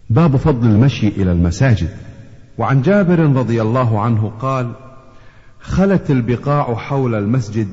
باب فضل المشي إلى المساجد. وعن جابر رضي الله عنه قال: خلت البقاع حول المسجد،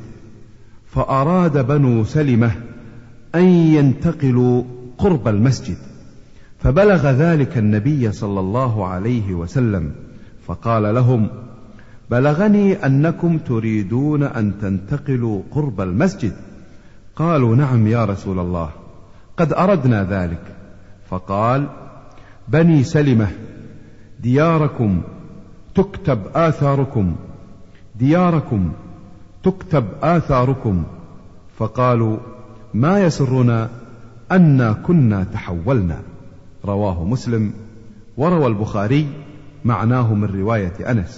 فأراد بنو سلمة أن ينتقلوا قرب المسجد، فبلغ ذلك النبي صلى الله عليه وسلم، فقال لهم: بلغني أنكم تريدون أن تنتقلوا قرب المسجد. قالوا: نعم يا رسول الله، قد أردنا ذلك. فقال: بني سلمة دياركم تكتب آثاركم، دياركم تكتب آثاركم. فقالوا: ما يسرنا أنا كنا تحولنا. رواه مسلم. وروى البخاري معناه من رواية أنس.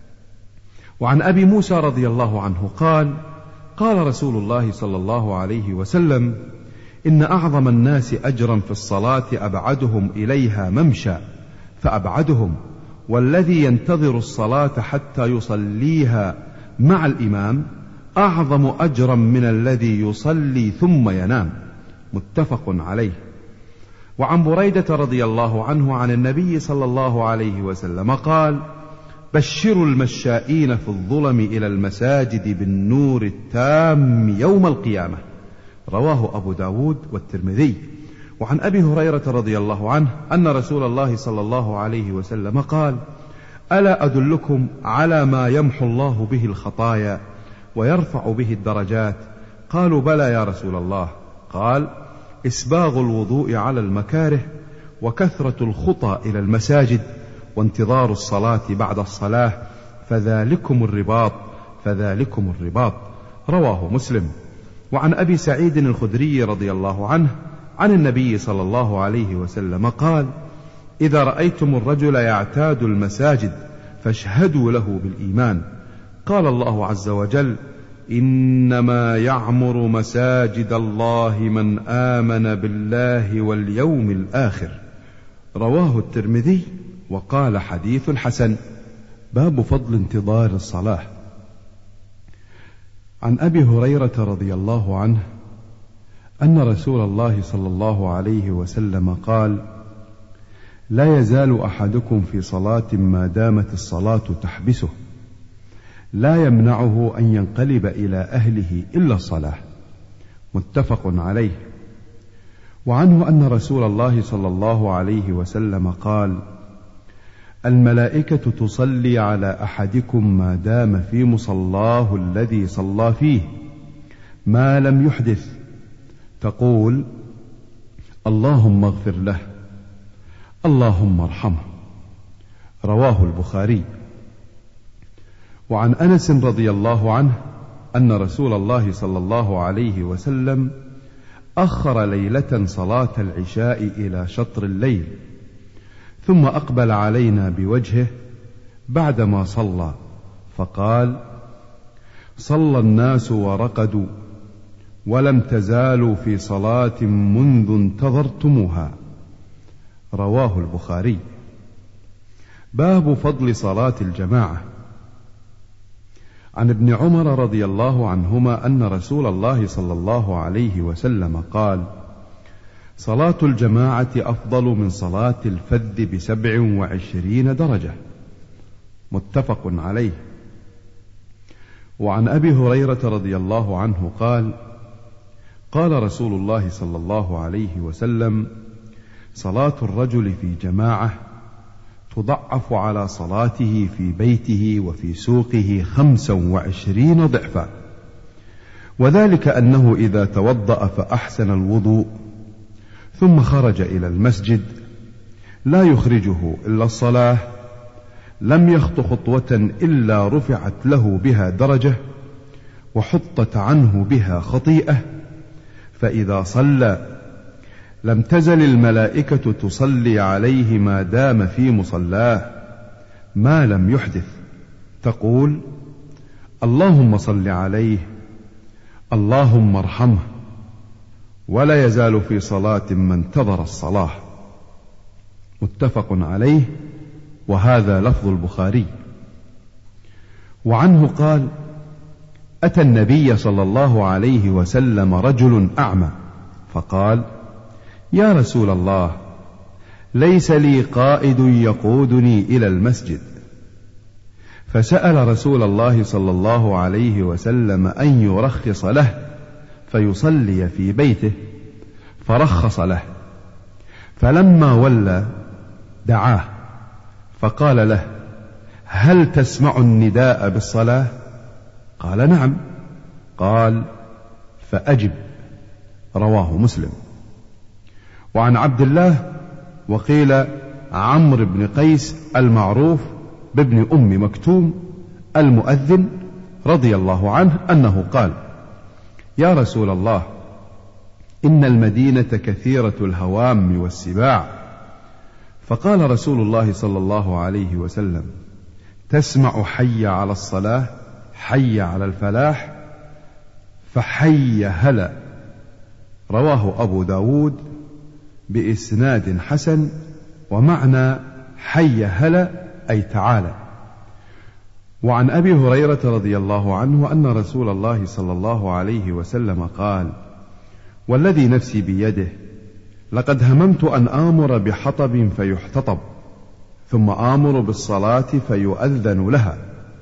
وعن أبي موسى رضي الله عنه قال: قال رسول الله صلى الله عليه وسلم: إن أعظم الناس أجرا في الصلاة أبعدهم إليها ممشى فأبعدهم، والذي ينتظر الصلاة حتى يصليها مع الإمام أعظم أجرا من الذي يصلي ثم ينام. متفق عليه. وعن بريدة رضي الله عنه عن النبي صلى الله عليه وسلم قال: بشروا المشائين في الظلم إلى المساجد بالنور التام يوم القيامة. رواه أبو داود والترمذي. وعن أبي هريرة رضي الله عنه أن رسول الله صلى الله عليه وسلم قال: ألا أدلكم على ما يمحو الله به الخطايا ويرفع به الدرجات؟ قالوا: بلى يا رسول الله. قال: إسباغ الوضوء على المكاره، وكثرة الخطى إلى المساجد، وانتظار الصلاة بعد الصلاة، فذلكم الرباط فذلكم الرباط. رواه مسلم. وعن أبي سعيد الخدري رضي الله عنه عن النبي صلى الله عليه وسلم قال: إذا رأيتم الرجل يعتاد المساجد فاشهدوا له بالإيمان. قال الله عز وجل: إنما يعمر مساجد الله من آمن بالله واليوم الآخر. رواه الترمذي وقال: حديث حسن. باب فضل انتظار الصلاة. عن أبي هريرة رضي الله عنه أن رسول الله صلى الله عليه وسلم قال: لا يزال أحدكم في صلاة ما دامت الصلاة تحبسه، لا يمنعه أن ينقلب إلى أهله إلا الصلاة. متفق عليه. وعنه أن رسول الله صلى الله عليه وسلم قال: الملائكة تصلي على أحدكم ما دام في مصلاه الذي صلى فيه ما لم يحدث، تقول: اللهم اغفر له، اللهم ارحمه. رواه البخاري. وعن أنس رضي الله عنه أن رسول الله صلى الله عليه وسلم أخر ليلة صلاة العشاء إلى شطر الليل، ثم أقبل علينا بوجهه بعدما صلى، فقال: صلى الناس ورقدوا، ولم تزالوا في صلاة منذ انتظرتموها. رواه البخاري. باب فضل صلاة الجماعة. عن ابن عمر رضي الله عنهما أن رسول الله صلى الله عليه وسلم قال: صلاة الجماعة أفضل من صلاة الفذ ب27 درجة. متفق عليه. وعن أبي هريرة رضي الله عنه قال: قال رسول الله صلى الله عليه وسلم: صلاة الرجل في جماعة تضعف على صلاته في بيته وفي سوقه 25 ضعفا، وذلك أنه إذا توضأ فأحسن الوضوء ثم خرج إلى المسجد لا يخرجه إلا الصلاة، لم يخط خطوة إلا رفعت له بها درجة وحطت عنه بها خطيئة، فإذا صلى لم تزل الملائكة تصلي عليه ما دام في مصلاه ما لم يحدث، تقول: اللهم صل عليه، اللهم ارحمه، ولا يزال في صلاة ما انتظر الصلاة. متفق عليه، وهذا لفظ البخاري. وعنه قال: أتى النبي صلى الله عليه وسلم رجل أعمى، فقال: يا رسول الله، ليس لي قائد يقودني إلى المسجد. فسأل رسول الله صلى الله عليه وسلم أن يرخص له فيصلي في بيته، فرخص له. فلما ولى دعاه فقال له: هل تسمع النداء بالصلاة؟ قال: نعم. قال: فأجب. رواه مسلم. وعن عبد الله وقيل عمرو بن قيس المعروف بابن أم مكتوم المؤذن رضي الله عنه أنه قال: يا رسول الله، إن المدينة كثيرة الهوام والسباع. فقال رسول الله صلى الله عليه وسلم: تسمع حي على الصلاة، حي على الفلاح، فحي هلا. رواه أبو داود بإسناد حسن، ومعنى حي هلا أي تعالى. وعن أبي هريرة رضي الله عنه أن رسول الله صلى الله عليه وسلم قال: والذي نفسي بيده، لقد هممت أن آمر بحطب فيحتطب، ثم آمر بالصلاة فيؤذن لها،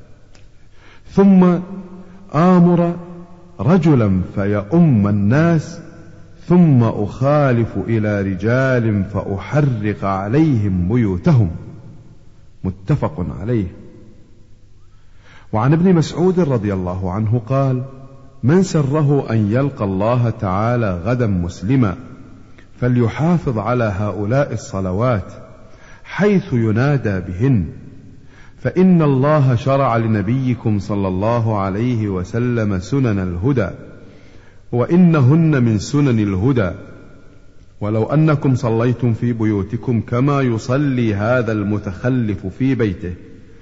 ثم آمر رجلا فيؤم الناس، ثم أخالف إلى رجال فأحرق عليهم بيوتهم. متفق عليه. وعن ابن مسعود رضي الله عنه قال: من سره أن يلقى الله تعالى غدا مسلما فليحافظ على هؤلاء الصلوات حيث ينادى بهن، فإن الله شرع لنبيكم صلى الله عليه وسلم سنن الهدى، وإنهن من سنن الهدى، ولو أنكم صليتم في بيوتكم كما يصلي هذا المتخلف في بيته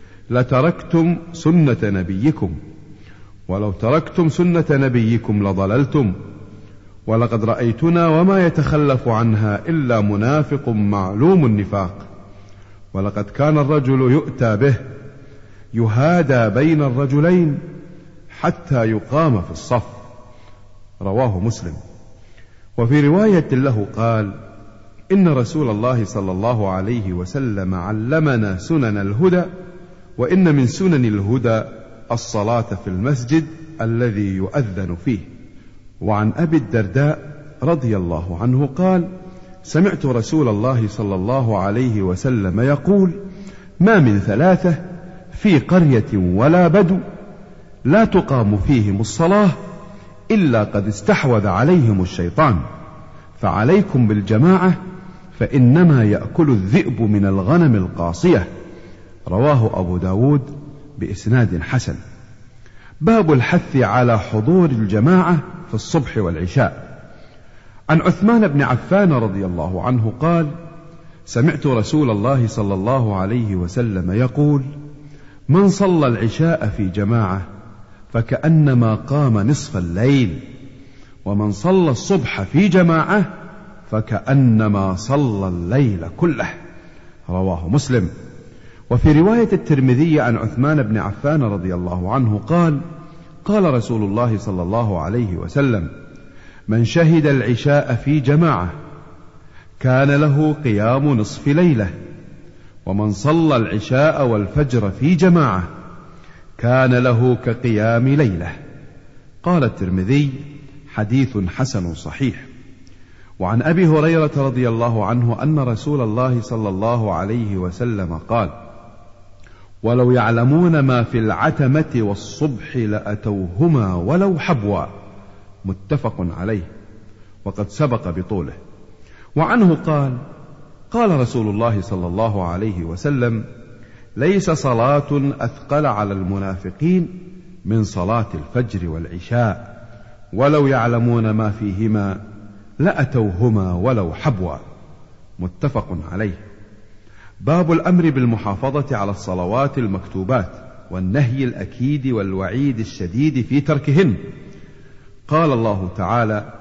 لتركتم سنة نبيكم، ولو تركتم سنة نبيكم لضللتم، ولقد رأيتنا وما يتخلف عنها إلا منافق معلوم النفاق، ولقد كان الرجل يؤتى به يهادى بين الرجلين حتى يقام في الصف. رواه مسلم. وفي رواية له قال: إن رسول الله صلى الله عليه وسلم علمنا سنن الهدى، وإن من سنن الهدى الصلاة في المسجد الذي يؤذن فيه. وعن أبي الدرداء رضي الله عنه قال: سمعت رسول الله صلى الله عليه وسلم يقول: ما من ثلاثة في قرية ولا بدو لا تقام فيهم الصلاة إلا قد استحوذ عليهم الشيطان، فعليكم بالجماعة فإنما يأكل الذئب من الغنم القاصية. رواه أبو داود بإسناد حسن. باب الحث على حضور الجماعة في الصبح والعشاء. عن عثمان بن عفان رضي الله عنه قال: سمعت رسول الله صلى الله عليه وسلم يقول: من صلى العشاء في جماعة فكأنما قام نصف الليل، ومن صلى الصبح في جماعة فكأنما صلى الليل كله. رواه مسلم. وفي رواية الترمذي عن عثمان بن عفان رضي الله عنه قال: قال رسول الله صلى الله عليه وسلم: من شهد العشاء في جماعة كان له قيام نصف ليلة، ومن صلى العشاء والفجر في جماعة كان له كقيام ليلة. قال الترمذي: حديث حسن صحيح. وعن أبي هريرة رضي الله عنه أن رسول الله صلى الله عليه وسلم قال: ولو يعلمون ما في العتمة والصبح لأتوهما ولو حبوا. متفق عليه، وقد سبق بطوله. وعنه قال: قال رسول الله صلى الله عليه وسلم: ليس صلاة أثقل على المنافقين من صلاة الفجر والعشاء، ولو يعلمون ما فيهما لأتوهما ولو حبوا. متفق عليه. باب الأمر بالمحافظة على الصلوات المكتوبات، والنهي الأكيد والوعيد الشديد في تركهن. قال الله تعالى: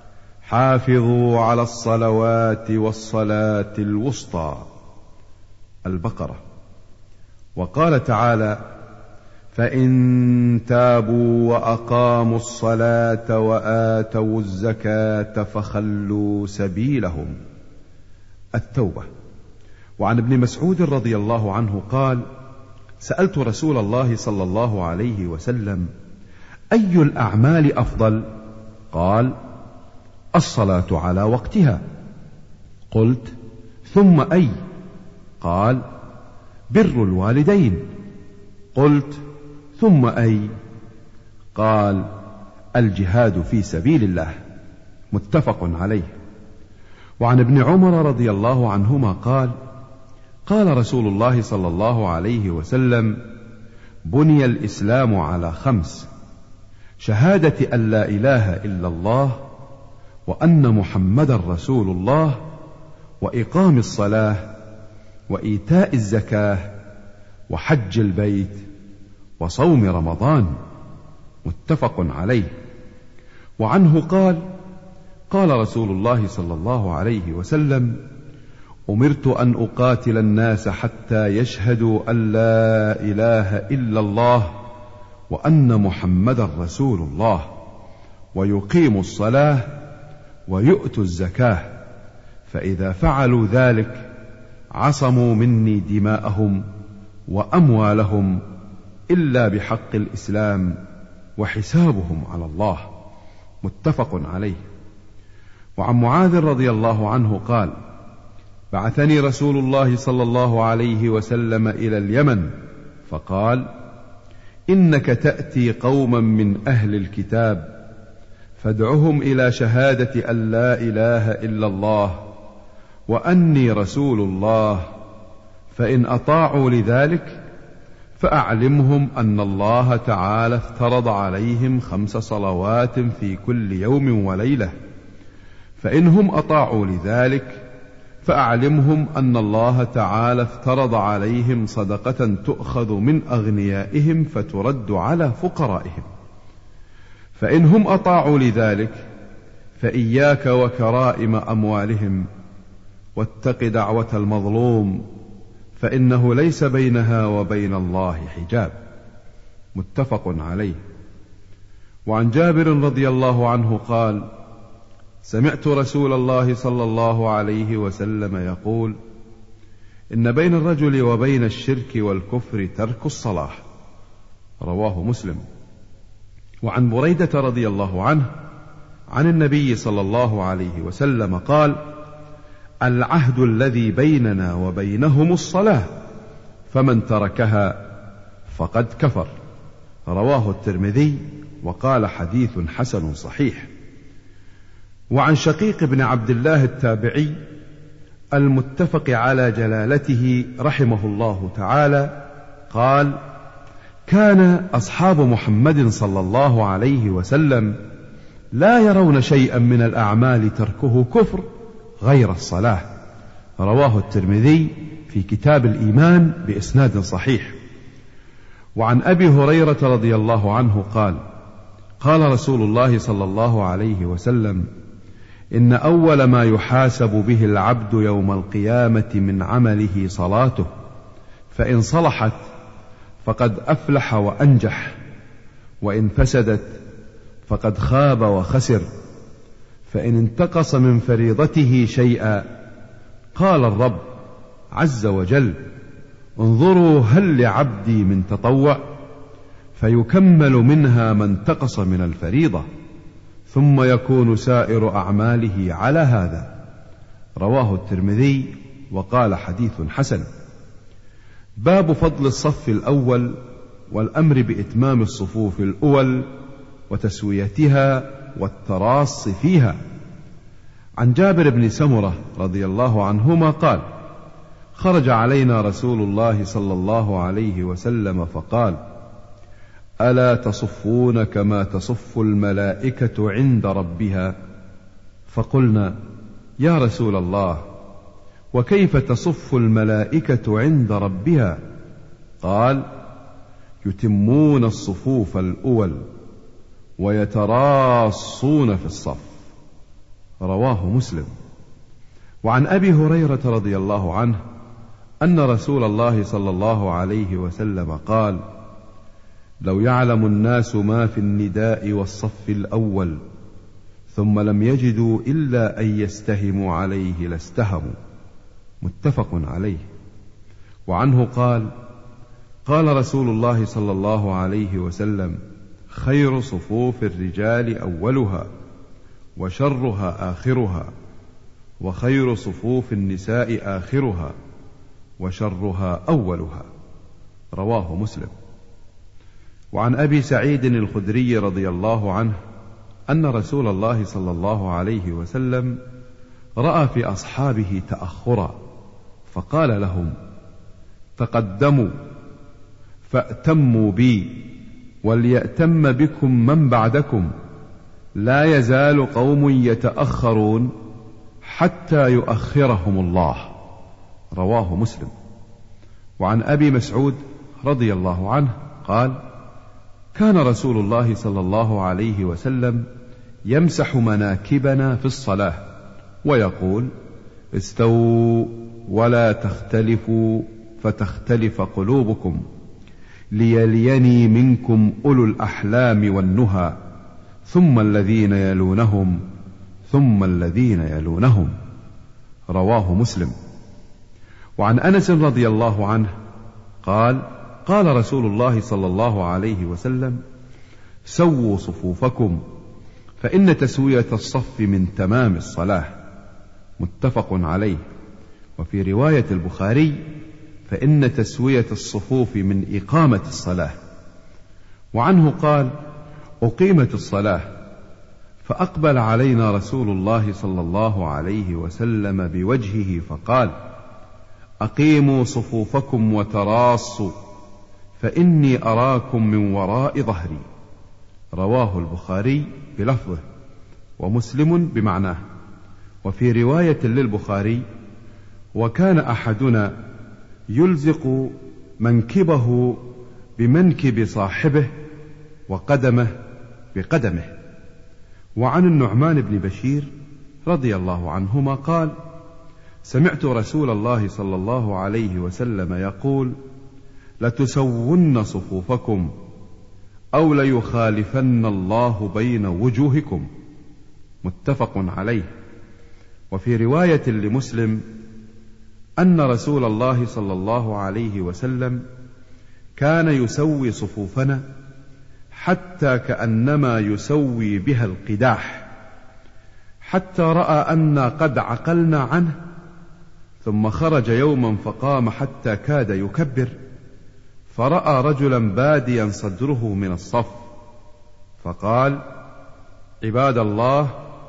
حافظوا على الصلوات والصلاة الوسطى. البقرة. وقال تعالى: فإن تابوا وأقاموا الصلاة وآتوا الزكاة فخلوا سبيلهم. التوبة. وعن ابن مسعود رضي الله عنه قال: سألت رسول الله صلى الله عليه وسلم: أي الأعمال أفضل؟ قال: الصلاة على وقتها. قلت: ثم أي؟ قال: بر الوالدين. قلت: ثم أي؟ قال: الجهاد في سبيل الله. متفق عليه. وعن ابن عمر رضي الله عنهما قال: قال رسول الله صلى الله عليه وسلم: بني الإسلام على 5: شهادة أن لا إله إلا الله، وأن محمدا رسول الله، وإقام الصلاة، وإيتاء الزكاة، وحج البيت، وصوم رمضان. متفق عليه. وعنه قال: قال رسول الله صلى الله عليه وسلم: أمرت أن أقاتل الناس حتى يشهدوا أن لا إله إلا الله وأن محمدا رسول الله، ويقيموا الصلاة، ويؤتوا الزكاة، فإذا فعلوا ذلك عصموا مني دماءهم وأموالهم إلا بحق الإسلام، وحسابهم على الله. متفق عليه. وعن معاذ رضي الله عنه قال: بعثني رسول الله صلى الله عليه وسلم إلى اليمن فقال: إنك تأتي قوما من أهل الكتاب فادعهم إلى شهادة أن لا إله إلا الله وأني رسول الله، فإن أطاعوا لذلك فأعلمهم أن الله تعالى افترض عليهم 5 صلوات في كل يوم وليلة، فإنهم أطاعوا لذلك فأعلمهم أن الله تعالى افترض عليهم صدقة تؤخذ من أغنيائهم فترد على فقرائهم، فإنهم أطاعوا لذلك فإياك وكرائم أموالهم، واتق دعوة المظلوم فإنه ليس بينها وبين الله حجاب. متفق عليه. وعن جابر رضي الله عنه قال: سمعت رسول الله صلى الله عليه وسلم يقول: إن بين الرجل وبين الشرك والكفر ترك الصلاة. رواه مسلم. وعن بريدة رضي الله عنه عن النبي صلى الله عليه وسلم قال: العهد الذي بيننا وبينهم الصلاة، فمن تركها فقد كفر. رواه الترمذي وقال: حديث حسن صحيح. وعن شقيق بن عبد الله التابعي المتفق على جلالته رحمه الله تعالى قال: كان أصحاب محمد صلى الله عليه وسلم لا يرون شيئا من الأعمال تركه كفر غير الصلاة. رواه الترمذي في كتاب الإيمان بإسناد صحيح. وعن أبي هريرة رضي الله عنه قال: قال رسول الله صلى الله عليه وسلم: إن أول ما يحاسب به العبد يوم القيامة من عمله صلاته، فإن صلحت فقد أفلح وأنجح، وإن فسدت فقد خاب وخسر. فإن انتقص من فريضته شيئا قال الرب عز وجل: انظروا هل لعبدي من تطوع، فيكمل منها ما انتقص من الفريضة، ثم يكون سائر أعماله على هذا. رواه الترمذي وقال: حديث حسن. باب فضل الصف الأول والأمر بإتمام الصفوف الأول وتسويتها والتراص فيها. عن جابر بن سمرة رضي الله عنهما قال: خرج علينا رسول الله صلى الله عليه وسلم فقال: ألا تصفون كما تصف الملائكة عند ربها؟ فقلنا: يا رسول الله، وكيف تصف الملائكة عند ربها؟ قال: يتمون الصفوف الأول ويتراصون في الصف. رواه مسلم. وعن أبي هريرة رضي الله عنه أن رسول الله صلى الله عليه وسلم قال: لو يعلم الناس ما في النداء والصف الأول ثم لم يجدوا إلا أن يستهموا عليه لاستهموا. متفق عليه. وعنه قال: قال رسول الله صلى الله عليه وسلم: خير صفوف الرجال أولها، وشرها آخرها، وخير صفوف النساء آخرها، وشرها أولها. رواه مسلم. وعن أبي سعيد الخدري رضي الله عنه أن رسول الله صلى الله عليه وسلم رأى في أصحابه تأخرا، فقال لهم: تقدموا فأتموا بي، وليأتم بكم من بعدكم، لا يزال قوم يتأخرون حتى يؤخرهم الله. رواه مسلم. وعن أبي مسعود رضي الله عنه قال: كان رسول الله صلى الله عليه وسلم يمسح مناكبنا في الصلاة ويقول: استووا ولا تختلفوا فتختلف قلوبكم، ليليني منكم أولو الأحلام والنهى، ثم الذين يلونهم، ثم الذين يلونهم. رواه مسلم. وعن أنس رضي الله عنه قال: قال رسول الله صلى الله عليه وسلم: سووا صفوفكم، فإن تسوية الصف من تمام الصلاة. متفق عليه. وفي رواية البخاري: فإن تسوية الصفوف من إقامة الصلاة. وعنه قال: أقيمت الصلاة، فأقبل علينا رسول الله صلى الله عليه وسلم بوجهه فقال: أقيموا صفوفكم وتراصوا، فإني أراكم من وراء ظهري. رواه البخاري بلفظه، ومسلم بمعناه. وفي رواية للبخاري: وكان أحدنا يلزق منكبه بمنكب صاحبه وقدمه بقدمه. وعن النعمان بن بشير رضي الله عنهما قال: سمعت رسول الله صلى الله عليه وسلم يقول: لتسون صفوفكم أو ليخالفن الله بين وجوهكم. متفق عليه. وفي رواية لمسلم أن رسول الله صلى الله عليه وسلم كان يسوي صفوفنا حتى كأنما يسوي بها القداح، حتى رأى أنا قد عقلنا عنه، ثم خرج يوما فقام حتى كاد يكبر، فرأى رجلا باديا صدره من الصف، فقال: عباد الله،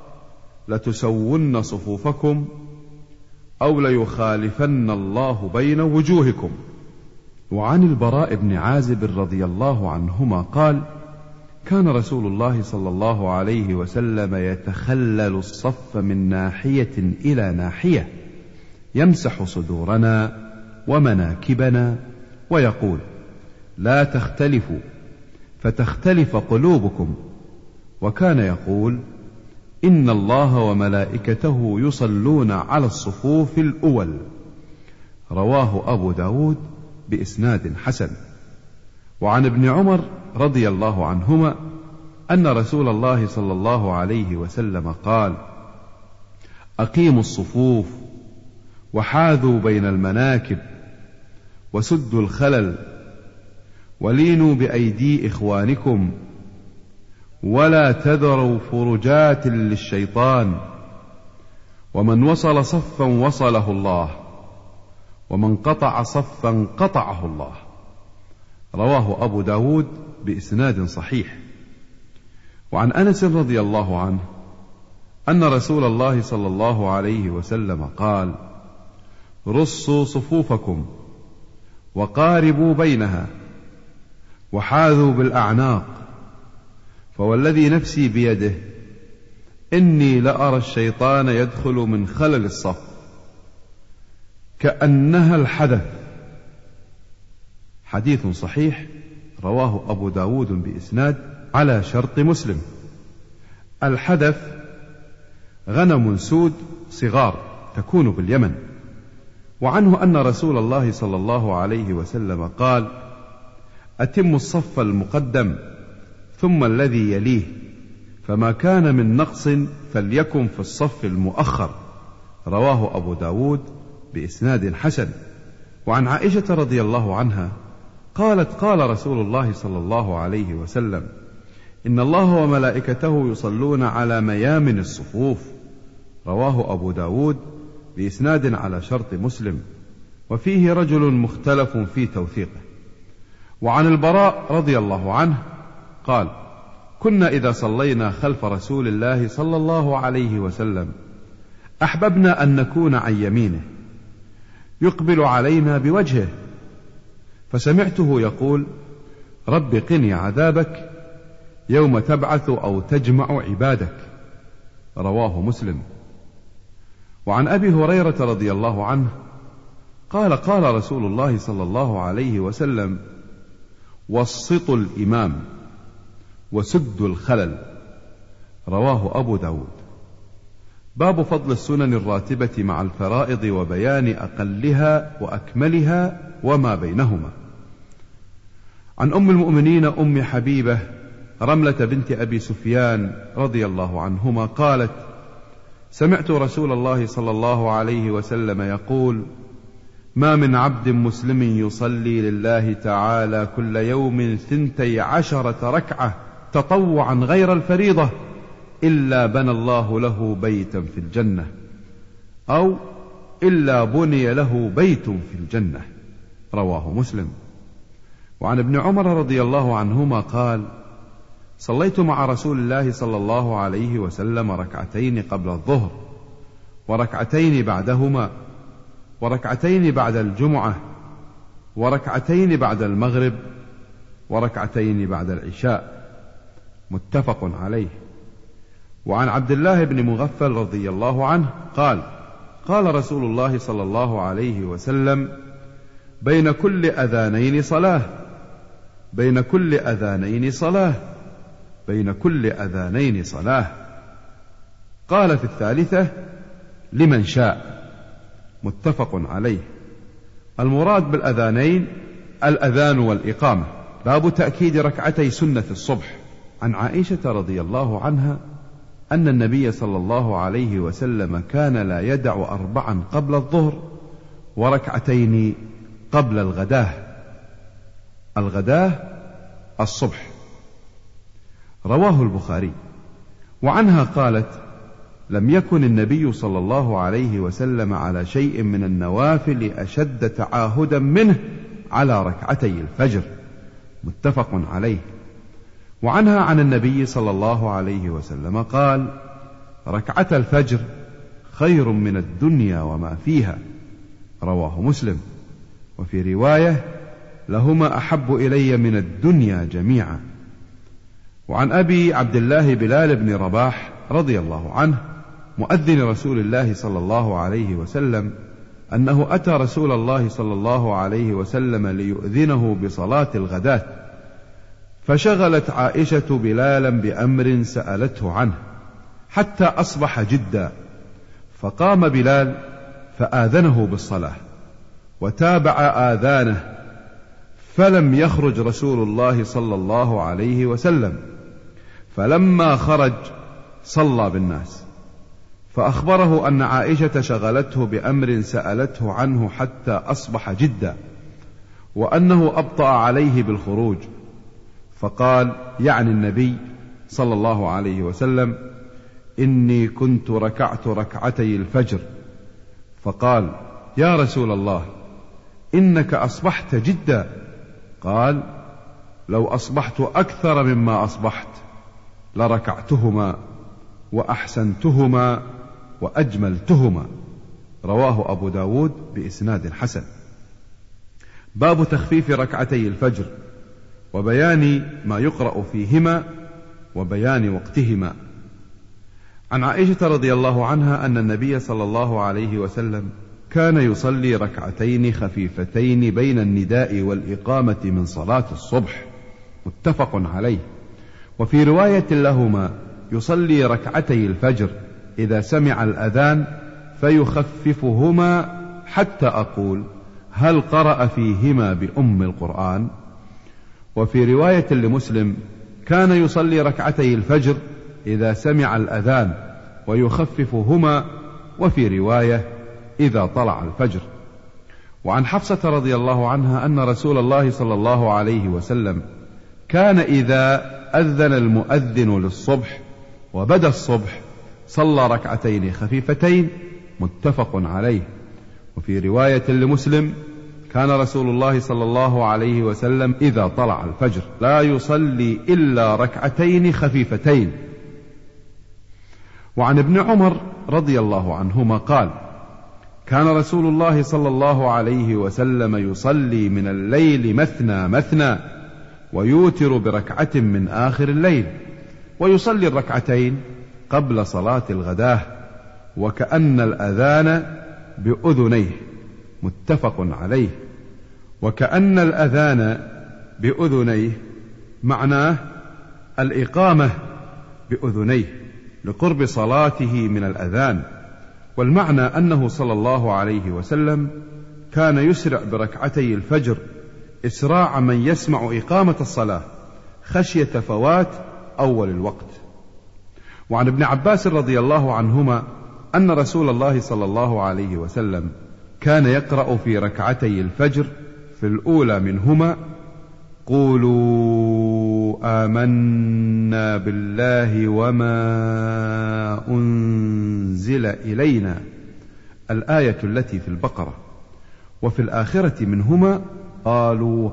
لتسون صفوفكم أو ليخالفن الله بين وجوهكم. وعن البراء بن عازب رضي الله عنهما قال: كان رسول الله صلى الله عليه وسلم يتخلل الصف من ناحية إلى ناحية، يمسح صدورنا ومناكبنا ويقول: لا تختلفوا فتختلف قلوبكم. وكان يقول: إن الله وملائكته يصلون على الصفوف الأول. رواه أبو داود بإسناد حسن. وعن ابن عمر رضي الله عنهما أن رسول الله صلى الله عليه وسلم قال: أقيموا الصفوف وحاذوا بين المناكب وسدوا الخلل ولينوا بأيدي إخوانكم ولا تذروا فرجات للشيطان، ومن وصل صفا وصله الله، ومن قطع صفا قطعه الله. رواه أبو داود بإسناد صحيح. وعن أنس رضي الله عنه أن رسول الله صلى الله عليه وسلم قال: رصوا صفوفكم وقاربوا بينها وحاذوا بالأعناق، فوالذي نفسي بيده إني لأرى الشيطان يدخل من خلل الصف كأنها الحدث. حديث صحيح رواه أبو داود بإسناد على شرط مسلم. الحدث غنم سود صغار تكون باليمن. وعنه أن رسول الله صلى الله عليه وسلم قال: أتموا الصف المقدم ثم الذي يليه، فما كان من نقص فليكن في الصف المؤخر. رواه أبو داود بإسناد حسن. وعن عائشة رضي الله عنها قالت قال رسول الله صلى الله عليه وسلم: إن الله وملائكته يصلون على ميامن الصفوف. رواه أبو داود بإسناد على شرط مسلم، وفيه رجل مختلف في توثيقه. وعن البراء رضي الله عنه قال: كنا إذا صلينا خلف رسول الله صلى الله عليه وسلم أحببنا أن نكون عن يمينه يقبل علينا بوجهه، فسمعته يقول: رب قني عذابك يوم تبعث أو تجمع عبادك. رواه مسلم. وعن أبي هريرة رضي الله عنه قال: قال رسول الله صلى الله عليه وسلم: وسطوا الإمام وسدوا الخلل. رواه أبو داود. باب فضل السنن الراتبة مع الفرائض وبيان أقلها وأكملها وما بينهما. عن أم المؤمنين أم حبيبة رملة بنت أبي سفيان رضي الله عنهما قالت: سمعت رسول الله صلى الله عليه وسلم يقول: ما من عبد مسلم يصلي لله تعالى كل يوم 12 ركعة تطوعا غير الفريضة إلا بنى الله له بيتا في الجنة، أو إلا بني له بيت في الجنة. رواه مسلم. وعن ابن عمر رضي الله عنهما قال: صليت مع رسول الله صلى الله عليه وسلم ركعتين قبل الظهر، وركعتين بعدهما، وركعتين بعد الجمعة، وركعتين بعد المغرب، وركعتين بعد العشاء. متفق عليه. وعن عبد الله بن مغفل رضي الله عنه قال: قال رسول الله صلى الله عليه وسلم: بين كل أذانين صلاة، بين كل أذانين صلاة، بين كل أذانين صلاة. قال في الثالثة: لمن شاء. متفق عليه. المراد بالأذانين الأذان والإقامة. باب تأكيد ركعتي سنة الصبح. عن عائشة رضي الله عنها أن النبي صلى الله عليه وسلم كان لا يدع 4 قبل الظهر وركعتين قبل الغداة. الغداة الصبح. رواه البخاري. وعنها قالت: لم يكن النبي صلى الله عليه وسلم على شيء من النوافل أشد تعاهدا منه على ركعتي الفجر. متفق عليه. وعنها عن النبي صلى الله عليه وسلم قال: ركعة الفجر خير من الدنيا وما فيها. رواه مسلم. وفي رواية: لهما أحب إلي من الدنيا جميعا. وعن أبي عبد الله بلال بن رباح رضي الله عنه مؤذن رسول الله صلى الله عليه وسلم أنه أتى رسول الله صلى الله عليه وسلم ليؤذنه بصلاة الغداة، فشغلت عائشة بلالا بأمر سألته عنه حتى أصبح جدا، فقام بلال فآذنه بالصلاة وتابع آذانه، فلم يخرج رسول الله صلى الله عليه وسلم، فلما خرج صلى بالناس، فأخبره أن عائشة شغلته بأمر سألته عنه حتى أصبح جدا، وأنه أبطأ عليه بالخروج، فقال يعني النبي صلى الله عليه وسلم: إني كنت ركعت ركعتي الفجر. فقال: يا رسول الله إنك أصبحت جدا. قال: لو أصبحت أكثر مما أصبحت لركعتهما وأحسنتهما وأجملتهما. رواه أبو داود بإسناد حسن. باب تخفيف ركعتي الفجر وبيان ما يقرأ فيهما وبيان وقتهما. عن عائشة رضي الله عنها أن النبي صلى الله عليه وسلم كان يصلي ركعتين خفيفتين بين النداء والإقامة من صلاة الصبح. متفق عليه. وفي رواية لهما: يصلي ركعتي الفجر إذا سمع الأذان فيخففهما حتى أقول: هل قرأ فيهما بأم القرآن؟ وفي رواية لمسلم: كان يصلي ركعتي الفجر إذا سمع الأذان ويخففهما. وفي رواية: إذا طلع الفجر. وعن حفصة رضي الله عنها أن رسول الله صلى الله عليه وسلم كان إذا أذن المؤذن للصبح وبدا الصبح صلى ركعتين خفيفتين، متفق عليه. وفي رواية لمسلم كان رسول الله صلى الله عليه وسلم إذا طلع الفجر لا يصلي إلا ركعتين خفيفتين. وعن ابن عمر رضي الله عنهما قال: كان رسول الله صلى الله عليه وسلم يصلي من الليل مثنى مثنى ويوتر بركعة من آخر الليل، ويصلي الركعتين قبل صلاة الغداة وكأن الأذان بأذنيه، متفق عليه. وكأن الأذان بأذنيه معناه الإقامة بأذنيه لقرب صلاته من الأذان، والمعنى أنه صلى الله عليه وسلم كان يسرع بركعتي الفجر إسراع من يسمع إقامة الصلاة خشية فوات أول الوقت. وعن ابن عباس رضي الله عنهما أن رسول الله صلى الله عليه وسلم كان يقرأ في ركعتي الفجر في الأولى منهما: قولوا آمنا بالله وما أنزل إلينا، الآية التي في البقرة. وفي الآخرة منهما: قالوا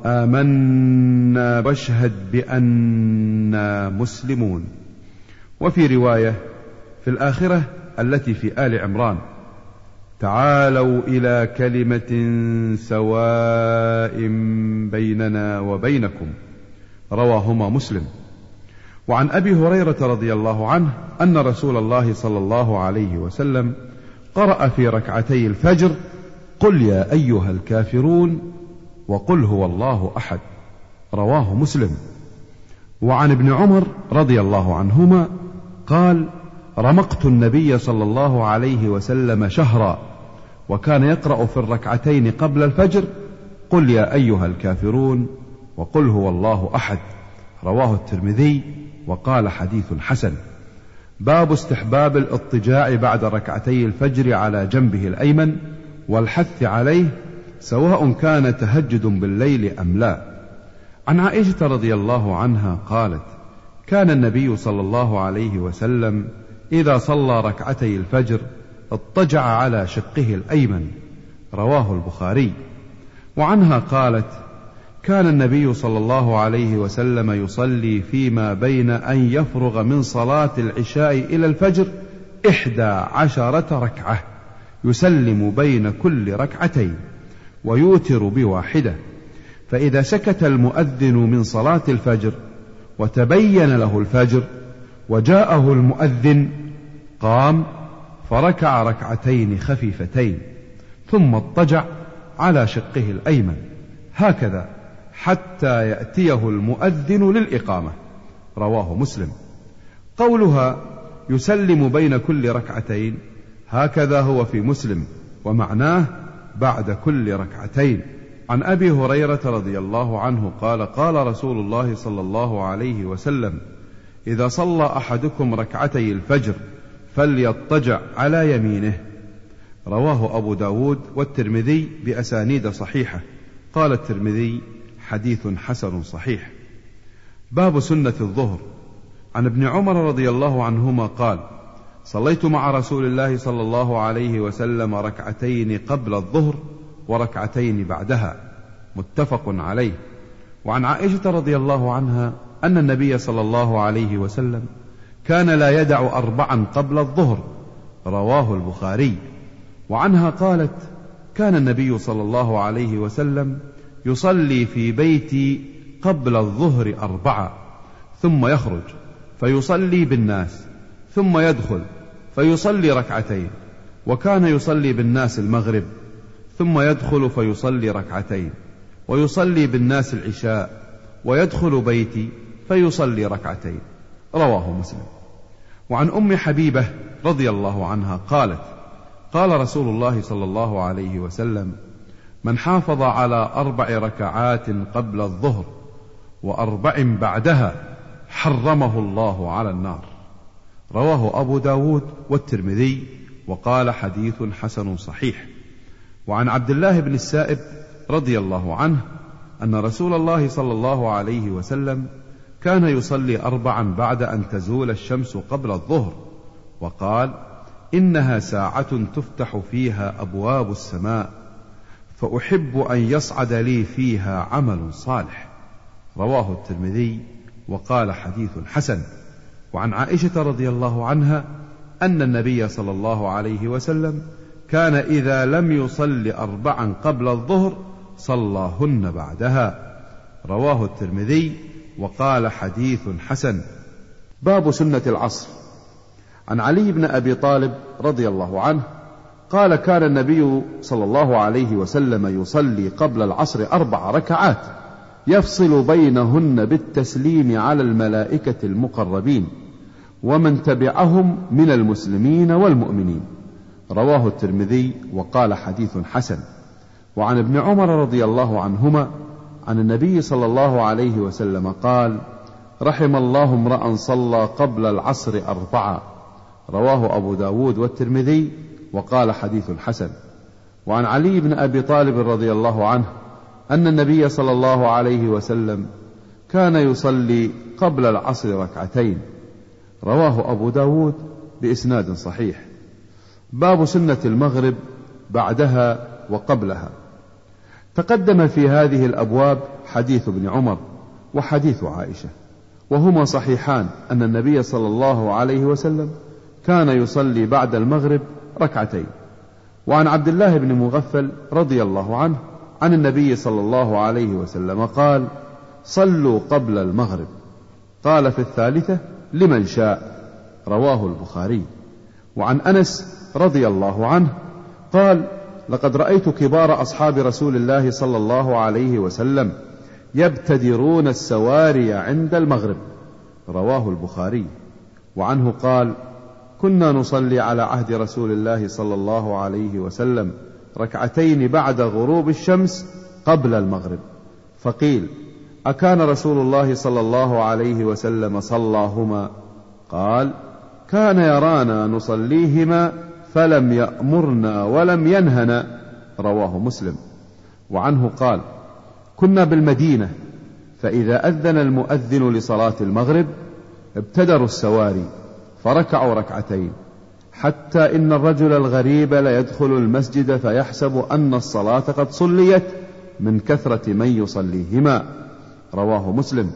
آمنا واشهد بأننا مسلمون. وفي رواية في الآخرة التي في آل عمران: تعالوا إلى كلمة سواء بيننا وبينكم، رواهما مسلم. وعن أبي هريرة رضي الله عنه أن رسول الله صلى الله عليه وسلم قرأ في ركعتي الفجر: قل يا أيها الكافرون وقل هو الله أحد، رواه مسلم. وعن ابن عمر رضي الله عنهما قال: رمقت النبي صلى الله عليه وسلم شهرا وكان يقرأ في الركعتين قبل الفجر: قل يا أيها الكافرون وقل هو الله أحد، رواه الترمذي وقال حديث حسن. باب استحباب الاضطجاع بعد ركعتي الفجر على جنبه الأيمن والحث عليه سواء كان تهجد بالليل أم لا. عن عائشة رضي الله عنها قالت: كان النبي صلى الله عليه وسلم إذا صلى ركعتي الفجر اضطجع على شقه الأيمن، رواه البخاري. وعنها قالت: كان النبي صلى الله عليه وسلم يصلي فيما بين أن يفرغ من صلاة العشاء إلى الفجر 11 ركعة، يسلم بين كل ركعتين ويوتر بواحدة، فإذا سكت المؤذن من صلاة الفجر وتبين له الفجر وجاءه المؤذن قام فركع ركعتين خفيفتين ثم اضطجع على شقه الأيمن هكذا حتى يأتيه المؤذن للإقامة، رواه مسلم. قولها يسلم بين كل ركعتين هكذا هو في مسلم، ومعناه بعد كل ركعتين. عن أبي هريرة رضي الله عنه قال: قال رسول الله صلى الله عليه وسلم: إذا صلى أحدكم ركعتي الفجر فليضطجع على يمينه، رواه أبو داود والترمذي بأسانيد صحيحة. قال الترمذي: حديث حسن صحيح. باب سنة الظهر. عن ابن عمر رضي الله عنهما قال: صليت مع رسول الله صلى الله عليه وسلم ركعتين قبل الظهر وركعتين بعدها، متفق عليه. وعن عائشة رضي الله عنها أن النبي صلى الله عليه وسلم كان لا يدع 4 قبل الظهر، رواه البخاري. وعنها قالت: كان النبي صلى الله عليه وسلم يصلي في بيتي قبل الظهر 4 ثم يخرج فيصلي بالناس ثم يدخل فيصلي ركعتين، وكان يصلي بالناس المغرب ثم يدخل فيصلي ركعتين، ويصلي بالناس العشاء ويدخل بيتي فيصلي ركعتين، رواه مسلم. وعن أم حبيبة رضي الله عنها قالت: قال رسول الله صلى الله عليه وسلم: من حافظ على 4 ركعات قبل الظهر و4 بعدها حرمه الله على النار، رواه أبو داود والترمذي وقال حديث حسن صحيح. وعن عبد الله بن السائب رضي الله عنه أن رسول الله صلى الله عليه وسلم كان يصلي 4 بعد أن تزول الشمس قبل الظهر، وقال: إنها ساعة تفتح فيها أبواب السماء، فأحب أن يصعد لي فيها عمل صالح. رواه الترمذي وقال حديث حسن. وعن عائشة رضي الله عنها أن النبي صلى الله عليه وسلم كان إذا لم يصل 4 قبل الظهر صلاهن بعدها. رواه الترمذي وقال حديث حسن. باب سنة العصر. عن علي بن أبي طالب رضي الله عنه قال: كان النبي صلى الله عليه وسلم يصلي قبل العصر 4 ركعات يفصل بينهن بالتسليم على الملائكة المقربين ومن تبعهم من المسلمين والمؤمنين. رواه الترمذي وقال حديث حسن. وعن ابن عمر رضي الله عنهما عن النبي صلى الله عليه وسلم قال: رحم الله امرأ صلى قبل العصر 4. رواه أبو داود والترمذي وقال حديث حسن. وعن علي بن أبي طالب رضي الله عنه أن النبي صلى الله عليه وسلم كان يصلي قبل العصر 2 ركعتين. رواه أبو داود بإسناد صحيح. باب سنة المغرب بعدها وقبلها. تقدم في هذه الأبواب حديث ابن عمر وحديث عائشة، وهما صحيحان أن النبي صلى الله عليه وسلم كان يصلي بعد المغرب 2 ركعتين. وعن عبد الله بن مغفل رضي الله عنه عن النبي صلى الله عليه وسلم قال: صلوا قبل المغرب. قال في الثالثة: لمن شاء. رواه البخاري. وعن أنس رضي الله عنه قال: لقد رأيت كبار أصحاب رسول الله صلى الله عليه وسلم يبتدرون السواري عند المغرب. رواه البخاري. وعنه قال: كنا نصلي على عهد رسول الله صلى الله عليه وسلم 2 ركعتين بعد غروب الشمس قبل المغرب، فقيل: أكان رسول الله صلى الله عليه وسلم صلاهما؟ قال: كان يرانا نصليهما فلم يأمرنا ولم ينهنا. رواه مسلم. وعنه قال: كنا بالمدينة فإذا أذن المؤذن لصلاة المغرب ابتدروا السواري فركعوا 2 ركعتين، حتى إن الرجل الغريب ليدخل المسجد فيحسب أن الصلاة قد صليت من كثرة من يصليهما. رواه مسلم.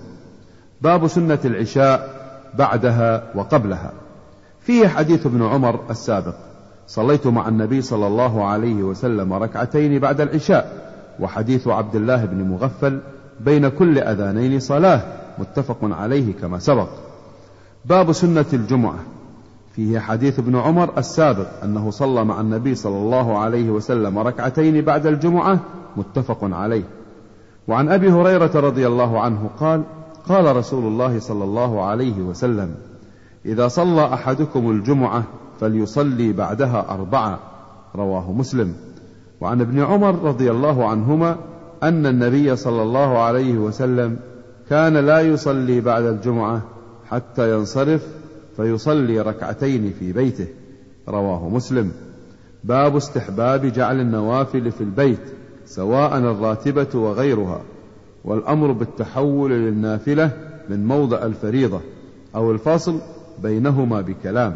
باب سنة العشاء بعدها وقبلها. فيه حديث ابن عمر السابق: صليت مع النبي صلى الله عليه وسلم 2 ركعتين بعد العشاء. وحديث عبد الله بن مغفل: بين كل أذانين صلاة، متفق عليه كما سبق. باب سنة الجمعة. فيه حديث ابن عمر السابق أنه صلى مع النبي صلى الله عليه وسلم 2 ركعتين بعد الجمعة، متفق عليه. وعن أبي هريرة رضي الله عنه قال: قال رسول الله صلى الله عليه وسلم: إذا صلى أحدكم الجمعة فليصلي بعدها 4. رواه مسلم. وعن ابن عمر رضي الله عنهما أن النبي صلى الله عليه وسلم كان لا يصلي بعد الجمعة حتى ينصرف فيصلي 2 ركعتين في بيته. رواه مسلم. باب استحباب جعل النوافل في البيت سواء الراتبة وغيرها، والأمر بالتحول للنافلة من موضع الفريضة أو الفاصل بينهما بكلام.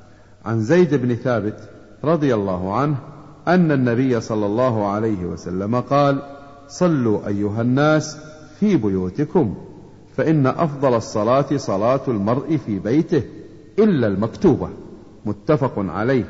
عن زيد بن ثابت رضي الله عنه أن النبي صلى الله عليه وسلم قال: صلوا أيها الناس في بيوتكم، فإن أفضل الصلاة صلاة المرء في بيته إلا المكتوبة. متفق عليه.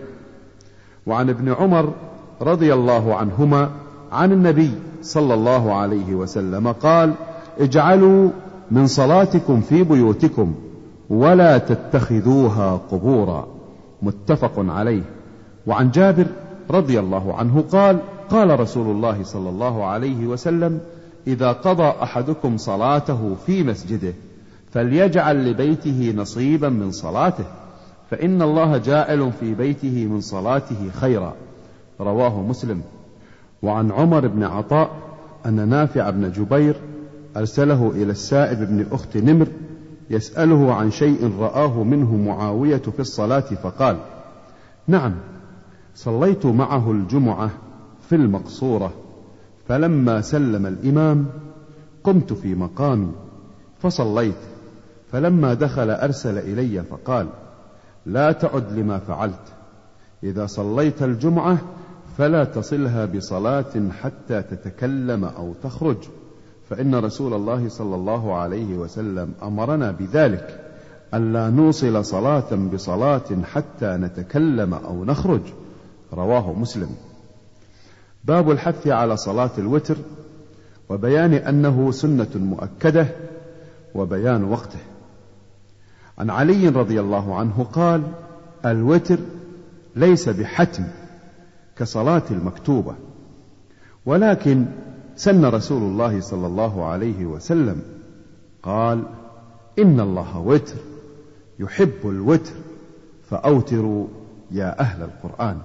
وعن ابن عمر رضي الله عنهما عن النبي صلى الله عليه وسلم قال: اجعلوا من صلاتكم في بيوتكم ولا تتخذوها قبورا. متفق عليه. وعن جابر رضي الله عنه قال: قال رسول الله صلى الله عليه وسلم: إذا قضى أحدكم صلاته في مسجده فليجعل لبيته نصيبا من صلاته، فإن الله جاعل في بيته من صلاته خيرا. رواه مسلم. وعن عمر بن عطاء أن نافع بن جبير أرسله إلى السائب بن أخت نمر يسأله عن شيء رآه منه معاوية في الصلاة، فقال: نعم، صليت معه الجمعة في المقصورة، فلما سلم الإمام قمت في مقامي فصليت، فلما دخل أرسل إلي فقال: لا تعد لما فعلت، إذا صليت الجمعة فلا تصلها بصلاة حتى تتكلم أو تخرج، فإن رسول الله صلى الله عليه وسلم أمرنا بذلك، ألا نوصل صلاة بصلاة حتى نتكلم أو نخرج. رواه مسلم. باب الحث على صلاة الوتر وبيان أنه سنة مؤكدة وبيان وقته. عن علي رضي الله عنه قال: الوتر ليس بحتم كصلاة المكتوبة، ولكن سن رسول الله صلى الله عليه وسلم، قال: إن الله وتر يحب الوتر فأوتروا يا أهل القرآن.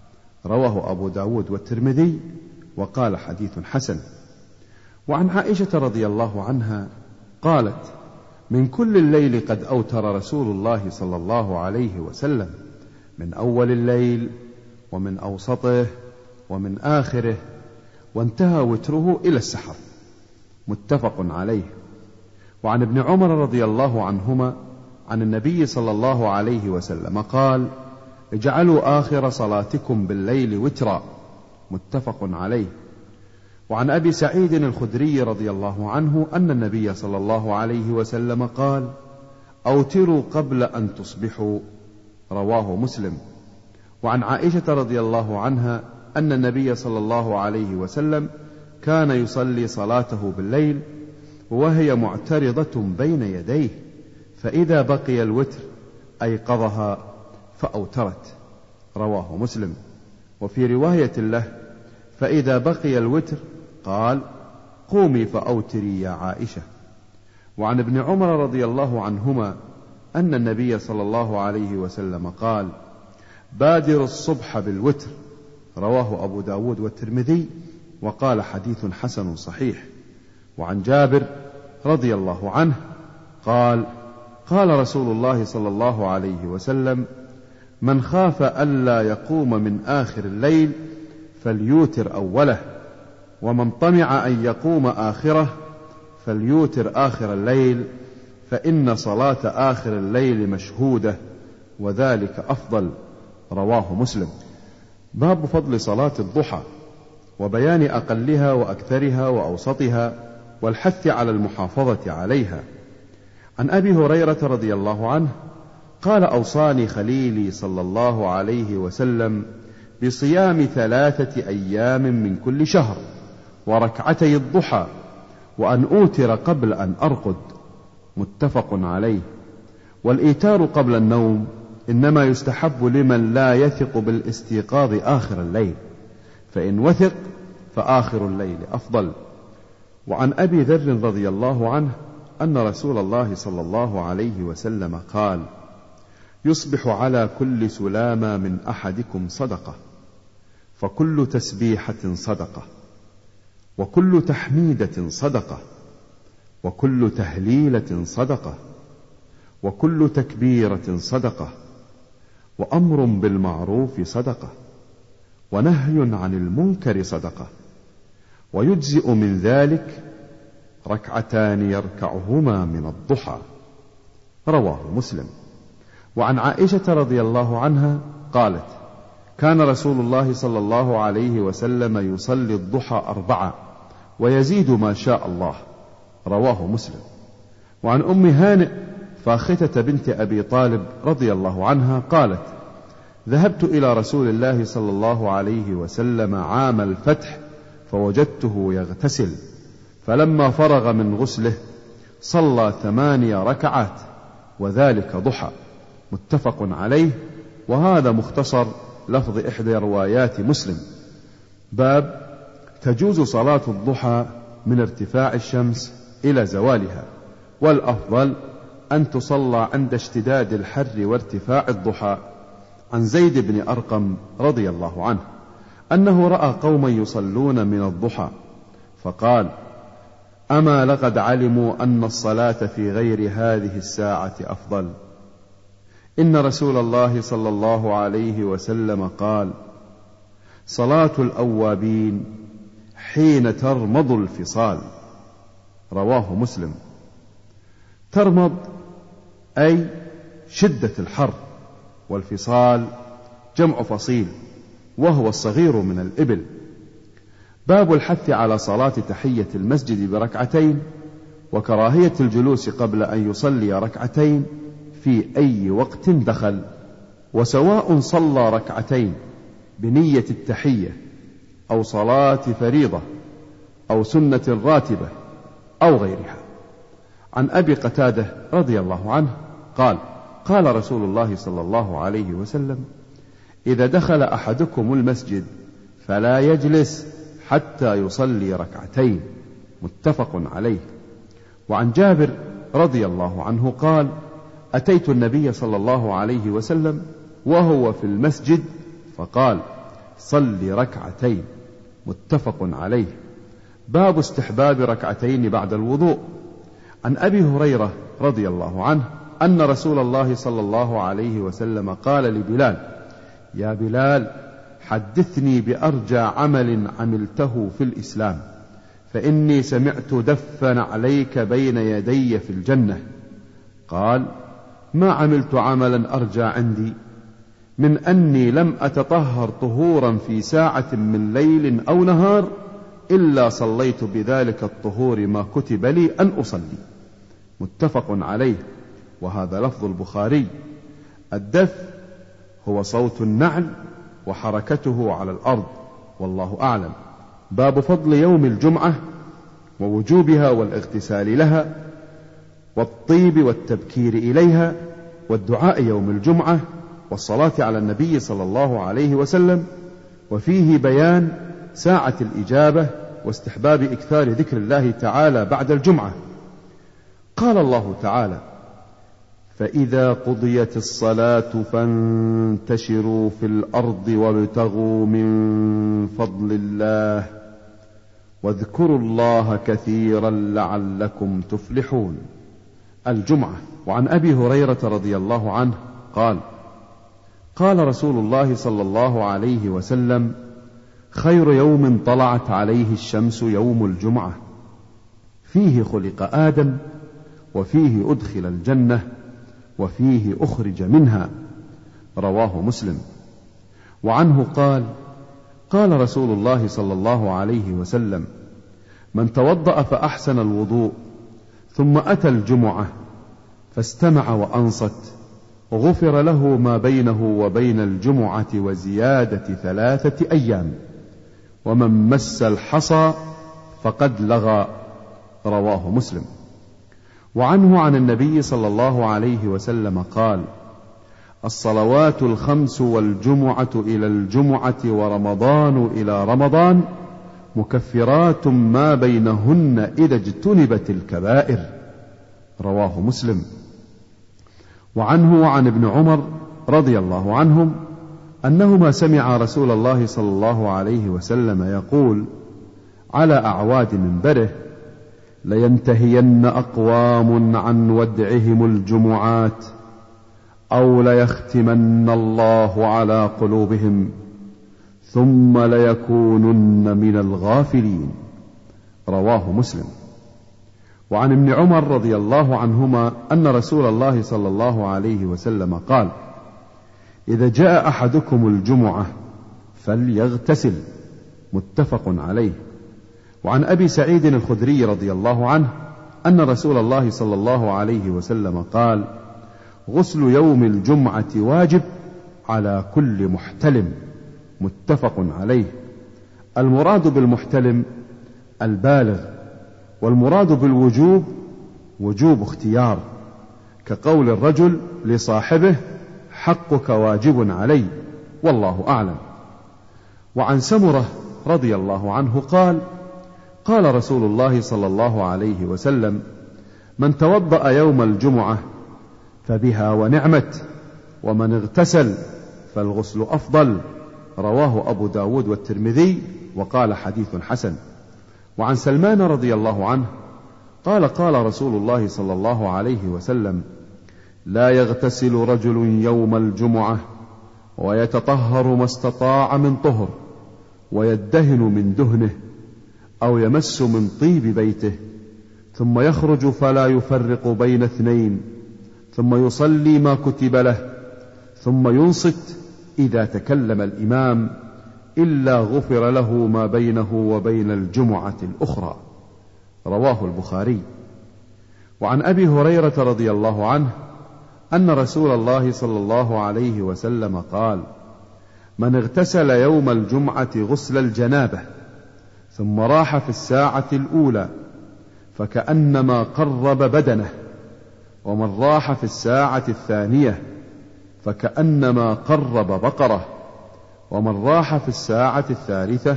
رواه أبو داود والترمذي وقال: حديث حسن. وعن عائشة رضي الله عنها قالت: من كل الليل قد أوتر رسول الله صلى الله عليه وسلم، من أول الليل ومن أوسطه ومن آخره، وانتهى وتره إلى السحر. متفق عليه. وعن ابن عمر رضي الله عنهما عن النبي صلى الله عليه وسلم قال: اجعلوا آخر صلاتكم بالليل وترا. متفق عليه. وعن أبي سعيد الخدري رضي الله عنه أن النبي صلى الله عليه وسلم قال: أوتروا قبل أن تصبحوا. رواه مسلم. وعن عائشة رضي الله عنها أن النبي صلى الله عليه وسلم كان يصلي صلاته بالليل وهي معترضة بين يديه، فإذا بقي الوتر أيقظها فأوترت. رواه مسلم. وفي رواية له: فإذا بقي الوتر قال: قومي فأوتري يا عائشة. وعن ابن عمر رضي الله عنهما أن النبي صلى الله عليه وسلم قال: بادر الصبح بالوتر. رواه أبو داود والترمذي وقال: حديث حسن صحيح. وعن جابر رضي الله عنه قال: قال رسول الله صلى الله عليه وسلم: من خاف ألا يقوم من آخر الليل فليوتر أوله، ومن طمع أن يقوم آخره فليوتر آخر الليل، فإن صلاة آخر الليل مشهودة وذلك أفضل. رواه مسلم. باب فضل صلاة الضحى وبيان أقلها وأكثرها وأوسطها والحث على المحافظة عليها. عن أبي هريرة رضي الله عنه قال: أوصاني خليلي صلى الله عليه وسلم بصيام 3 أيام من كل شهر وركعتي الضحى، وأن أوتر قبل أن أرقد. متفق عليه. والإيتار قبل النوم إنما يستحب لمن لا يثق بالاستيقاظ آخر الليل، فإن وثق فآخر الليل أفضل. وعن أبي ذر رضي الله عنه أن رسول الله صلى الله عليه وسلم قال: يصبح على كل سلامة من أحدكم صدقة، فكل تسبيحة صدقة، وكل تحميدة صدقة، وكل تهليلة صدقة، وكل تكبيرة صدقة، وأمر بالمعروف صدقة، ونهي عن المنكر صدقة، ويجزئ من ذلك 2 يركعهما من الضحى. رواه مسلم. وعن عائشة رضي الله عنها قالت: كان رسول الله صلى الله عليه وسلم يصلي الضحى 4 ويزيد ما شاء الله. رواه مسلم. وعن أم هانئ فاختة بنت أبي طالب رضي الله عنها قالت: ذهبت إلى رسول الله صلى الله عليه وسلم عام الفتح فوجدته يغتسل، فلما فرغ من غسله صلى 8 ركعات وذلك ضحى. متفق عليه. وهذا مختصر لفظ إحدى روايات مسلم. باب تجوز صلاة الضحى من ارتفاع الشمس إلى زوالها، والأفضل أن تصلى عند اشتداد الحر وارتفاع الضحى. عن زيد بن أرقم رضي الله عنه أنه رأى قوما يصلون من الضحى فقال: أما لقد علموا أن الصلاة في غير هذه الساعة أفضل. إن رسول الله صلى الله عليه وسلم قال: صلاة الأوابين حين ترمض الفصال. رواه مسلم. ترمض أي شدة الحر، والفصال جمع فصيل وهو الصغير من الإبل. باب الحث على صلاة تحية المسجد بركعتين، وكراهية الجلوس قبل أن يصلي ركعتين في أي وقت دخل، وسواء صلى ركعتين بنية التحية أو صلاة فريضة أو سنة راتبة أو غيرها. عن أبي قتادة رضي الله عنه قال: قال رسول الله صلى الله عليه وسلم: إذا دخل أحدكم المسجد فلا يجلس حتى يصلي ركعتين. متفق عليه. وعن جابر رضي الله عنه قال: أتيت النبي صلى الله عليه وسلم وهو في المسجد فقال: صل ركعتين. متفق عليه. باب استحباب ركعتين بعد الوضوء. عن أبي هريرة رضي الله عنه أن رسول الله صلى الله عليه وسلم قال لبلال: يا بلال، حدثني بأرجى عمل عملته في الإسلام، فإني سمعت دفا عليك بين يدي في الجنة. قال: ما عملت عملا أرجى عندي من أني لم أتطهر طهورا في ساعة من ليل أو نهار إلا صليت بذلك الطهور ما كتب لي أن أصلي. متفق عليه. وهذا لفظ البخاري. الدف هو صوت النعل وحركته على الأرض، والله أعلم. باب فضل يوم الجمعة ووجوبها والاغتسال لها والطيب والتبكير إليها والدعاء يوم الجمعة والصلاة على النبي صلى الله عليه وسلم. وفيه بيان ساعة الإجابة واستحباب إكثار ذكر الله تعالى بعد الجمعة. قال الله تعالى: فإذا قضيت الصلاة فانتشروا في الأرض وابتغوا من فضل الله واذكروا الله كثيرا لعلكم تفلحون. الجمعة. وعن أبي هريرة رضي الله عنه قال: قال رسول الله صلى الله عليه وسلم: خير يوم طلعت عليه الشمس يوم الجمعة، فيه خلق آدم، وفيه أدخل الجنة، وفيه أخرج منها. رواه مسلم. وعنه قال: قال رسول الله صلى الله عليه وسلم: من توضأ فأحسن الوضوء ثم أتى الجمعة فاستمع وأنصت غفر له ما بينه وبين الجمعة وزيادة 3 أيام، ومن مس الحصى فقد لغى. رواه مسلم. وعنه عن النبي صلى الله عليه وسلم قال: الصلوات 5 والجمعة إلى الجمعة ورمضان إلى رمضان مكفرات ما بينهن إذا اجتنبت الكبائر. رواه مسلم. وعنه وعن ابن عمر رضي الله عنهم أنهما سمع رسول الله صلى الله عليه وسلم يقول على أعواد منبره: لينتهين أقوام عن ودعهم الجمعات أو ليختمن الله على قلوبهم ثم ليكونن من الغافلين. رواه مسلم. وعن ابن عمر رضي الله عنهما أن رسول الله صلى الله عليه وسلم قال: إذا جاء أحدكم الجمعة فليغتسل. متفق عليه. وعن أبي سعيد الخدري رضي الله عنه أن رسول الله صلى الله عليه وسلم قال: غسل يوم الجمعة واجب على كل محتلم. متفق عليه. المراد بالمحتلم البالغ، والمراد بالوجوب وجوب اختيار، كقول الرجل لصاحبه: حقك واجب علي، والله أعلم. وعن سمرة رضي الله عنه قال: قال رسول الله صلى الله عليه وسلم: من توضأ يوم الجمعة فبها ونعمت، ومن اغتسل فالغسل أفضل. رواه أبو داود والترمذي وقال حديث حسن. وعن سلمان رضي الله عنه قال: قال رسول الله صلى الله عليه وسلم: لا يغتسل رجل يوم الجمعة ويتطهر ما استطاع من طهر، ويدهن من دهنه أو يمس من طيب بيته، ثم يخرج فلا يفرق بين اثنين، ثم يصلي ما كتب له، ثم ينصت إذا تكلم الإمام، إلا غفر له ما بينه وبين الجمعة الأخرى. رواه البخاري. وعن أبي هريرة رضي الله عنه أن رسول الله صلى الله عليه وسلم قال: من اغتسل يوم الجمعة غسل الجنابة ثم راح في الساعة الأولى فكأنما قرب بدنه، ومن راح في الساعة الثانية فكأنما قرب بقرة، ومن راح في الساعة الثالثة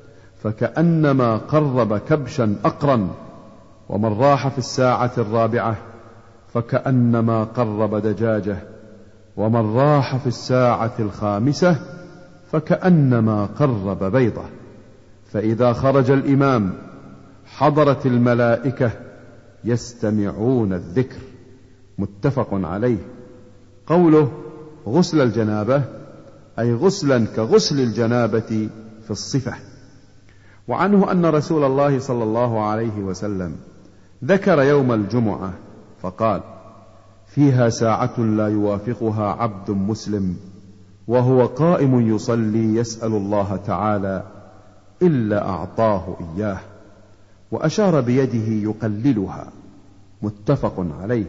فكأنما قرب كبشا أقرا، ومن راح في الساعة الرابعة فكأنما قرب دجاجة، ومن راح في الساعة الخامسة فكأنما قرب بيضة. فإذا خرج الإمام حضرت الملائكة يستمعون الذكر. متفق عليه. قوله غسل الجنابة أي غسلا كغسل الجنابة في الصفة. وعنه أن رسول الله صلى الله عليه وسلم ذكر يوم الجمعة فقال: فيها ساعة لا يوافقها عبد مسلم وهو قائم يصلي يسأل الله تعالى إلا أعطاه إياه، وأشار بيده يقللها. متفق عليه.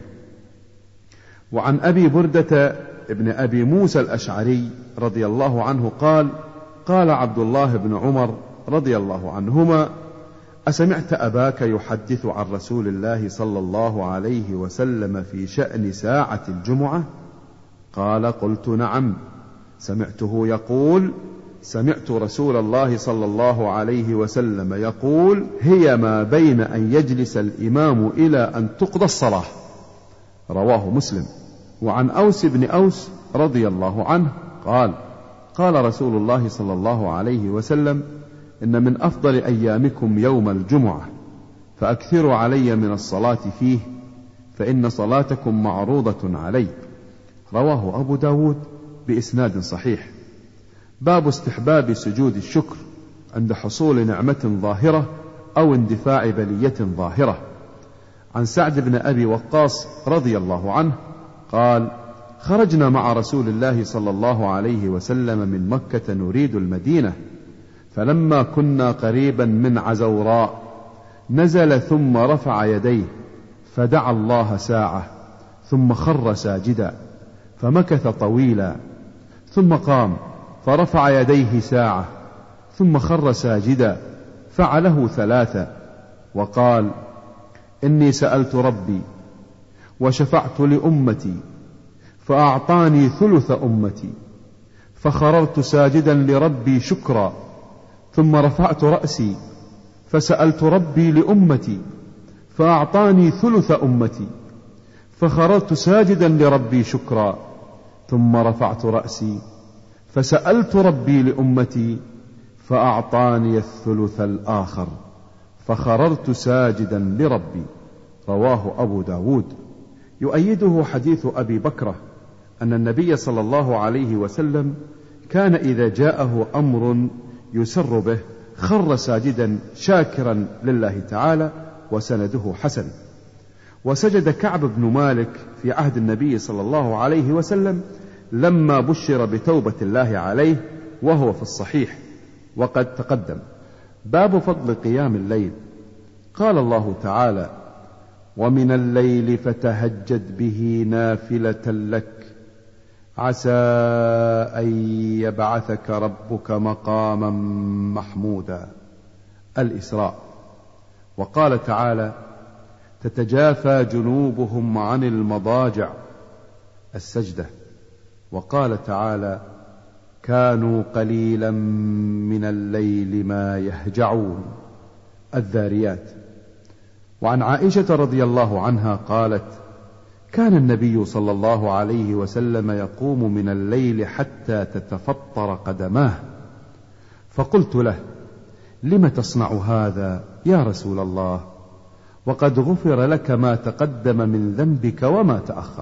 وعن أبي بردة ابن أبي موسى الأشعري رضي الله عنه قال: قال عبد الله بن عمر رضي الله عنهما: أسمعت أباك يحدث عن رسول الله صلى الله عليه وسلم في شأن ساعة الجمعة؟ قال: قلت نعم، سمعته يقول: سمعت رسول الله صلى الله عليه وسلم يقول: هي ما بين أن يجلس الإمام إلى أن تقضى الصلاة. رواه مسلم. وعن أوس بن أوس رضي الله عنه قال: قال رسول الله صلى الله عليه وسلم: إن من أفضل أيامكم يوم الجمعة، فأكثروا علي من الصلاة فيه، فإن صلاتكم معروضة علي. رواه أبو داود بإسناد صحيح. باب استحباب سجود الشكر عند حصول نعمة ظاهرة أو اندفاع بلية ظاهرة. عن سعد بن أبي وقاص رضي الله عنه قال: خرجنا مع رسول الله صلى الله عليه وسلم من مكة نريد المدينة، فلما كنا قريبا من عزوراء نزل ثم رفع يديه فدعا الله ساعة، ثم خر ساجدا فمكث طويلا، ثم قام فرفع يديه ساعة، ثم خر ساجدا، فعله ثلاثا، وقال: إني سألت ربي وشفعت لأمتي فأعطاني ثلث أمتي، فخررت ساجدا لربي شكرا، ثم رفعت رأسي فسألت ربي لأمتي فأعطاني ثلث أمتي، فخررت ساجدا لربي شكرا، ثم رفعت رأسي فسألت ربي لأمتي فأعطاني الثلث الآخر، فخررت ساجدا لربي. رواه أبو داود. يؤيده حديث أبي بكرة أن النبي صلى الله عليه وسلم كان إذا جاءه أمر يسر به خر ساجدا شاكرا لله تعالى، وسنده حسن. وسجد كعب بن مالك في عهد النبي صلى الله عليه وسلم لما بشر بتوبة الله عليه، وهو في الصحيح وقد تقدم. باب فضل قيام الليل. قال الله تعالى: ومن الليل فتهجد به نافلة لك عسى أن يبعثك ربك مقاما محمودا. الإسراء. وقال تعالى: تتجافى جنوبهم عن المضاجع. السجدة. وقال تعالى: كانوا قليلا من الليل ما يهجعون. الذاريات. وعن عائشة رضي الله عنها قالت: كان النبي صلى الله عليه وسلم يقوم من الليل حتى تتفطر قدماه، فقلت له: لم تصنع هذا يا رسول الله، وقد غفر لك ما تقدم من ذنبك وما تأخر؟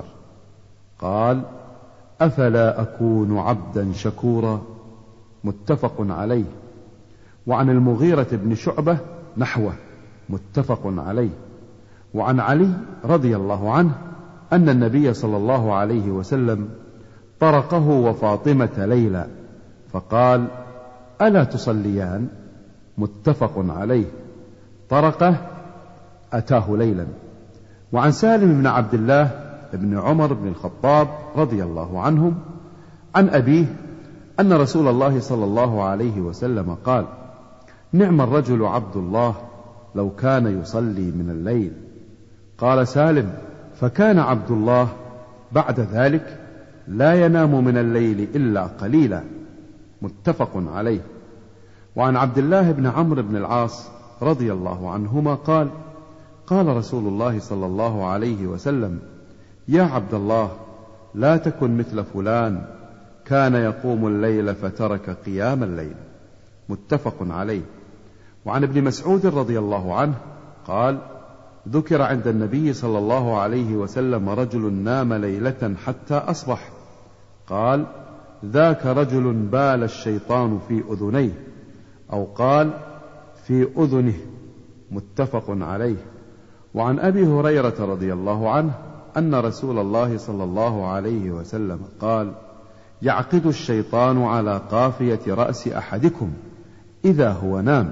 قال: أفلا أكون عبدا شكورا. متفق عليه. وعن المغيرة بن شعبة نحوه متفق عليه. وعن علي رضي الله عنه أن النبي صلى الله عليه وسلم طرقه وفاطمة ليلا فقال: ألا تصليان؟ متفق عليه. طرقه أتاه ليلا. وعن سالم بن عبد الله بن عمر بن الخطاب رضي الله عنهم عن أبيه أن رسول الله صلى الله عليه وسلم قال: نعم الرجل عبد الله لو كان يصلي من الليل. قال سالم: فكان عبد الله بعد ذلك لا ينام من الليل إلا قليلا. متفق عليه. وعن عبد الله بن عمرو بن العاص رضي الله عنهما قال: قال رسول الله صلى الله عليه وسلم: يا عبد الله لا تكن مثل فلان كان يقوم الليل فترك قيام الليل. متفق عليه. وعن ابن مسعود رضي الله عنه قال: ذكر عند النبي صلى الله عليه وسلم رجل نام ليلة حتى أصبح، قال: ذاك رجل بال الشيطان في أذنيه، أو قال في أذنه. متفق عليه. وعن أبي هريرة رضي الله عنه أن رسول الله صلى الله عليه وسلم قال: يعقد الشيطان على قافية رأس أحدكم إذا هو نام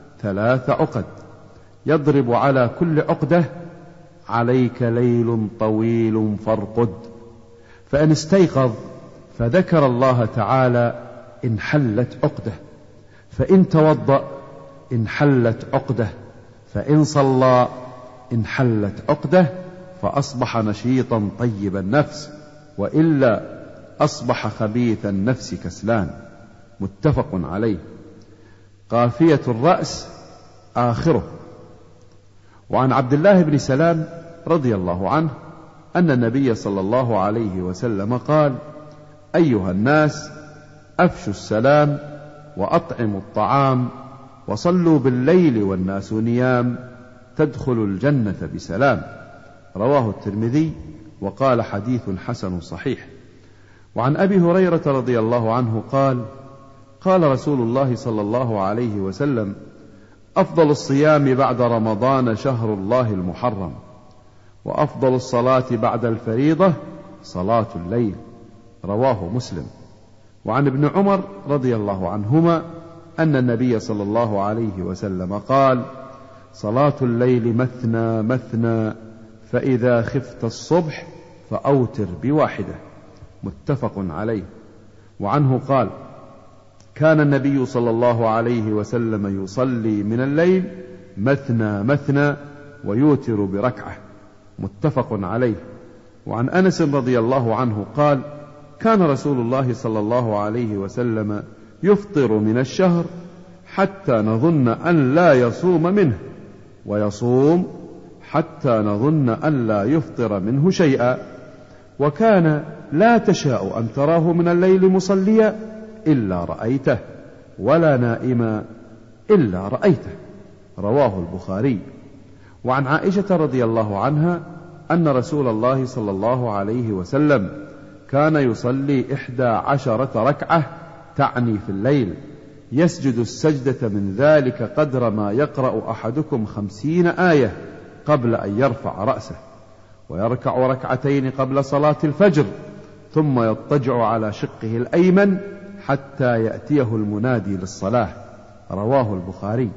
3 عقد، يضرب على كل عقدة: عليك ليل طويل فارقد. فإن استيقظ فذكر الله تعالى انحلت عقده، فإن توضأ انحلت عقده، فإن صلى انحلت عقده، فأصبح نشيطا طيب النفس، وإلا أصبح خبيث النفس كسلان. متفق عليه. قافية الرأس آخره. وعن عبد الله بن سلام رضي الله عنه أن النبي صلى الله عليه وسلم قال: أيها الناس أفشوا السلام وأطعموا الطعام وصلوا بالليل والناس نيام تدخلوا الجنة بسلام. رواه الترمذي وقال: حديث حسن صحيح. وعن أبي هريرة رضي الله عنه قال: قال رسول الله صلى الله عليه وسلم: أفضل الصيام بعد رمضان شهر الله المحرم، وأفضل الصلاة بعد الفريضة صلاة الليل. رواه مسلم. وعن ابن عمر رضي الله عنهما أن النبي صلى الله عليه وسلم قال: صلاة الليل مثنى مثنى، فإذا خفت الصبح فأوتر بواحدة. متفق عليه. وعنه قال: كان النبي صلى الله عليه وسلم يصلي من الليل مثنى مثنى ويوتر بركعة. متفق عليه. وعن أنس رضي الله عنه قال: كان رسول الله صلى الله عليه وسلم يفطر من الشهر حتى نظن أن لا يصوم منه، ويصوم حتى نظن أن لا يفطر منه شيئا، وكان لا تشاء أن تراه من الليل مصليا إلا رأيته، ولا نائما إلا رأيته. رواه البخاري. وعن عائشة رضي الله عنها أن رسول الله صلى الله عليه وسلم كان يصلي 11 ركعة، تعني في الليل، يسجد السجدة من ذلك قدر ما يقرأ أحدكم 50 آية قبل أن يرفع رأسه، ويركع 2 ركعتين قبل صلاة الفجر، ثم يضطجع على شقه الأيمن حتى يأتيه المنادي للصلاة. رواه البخاري.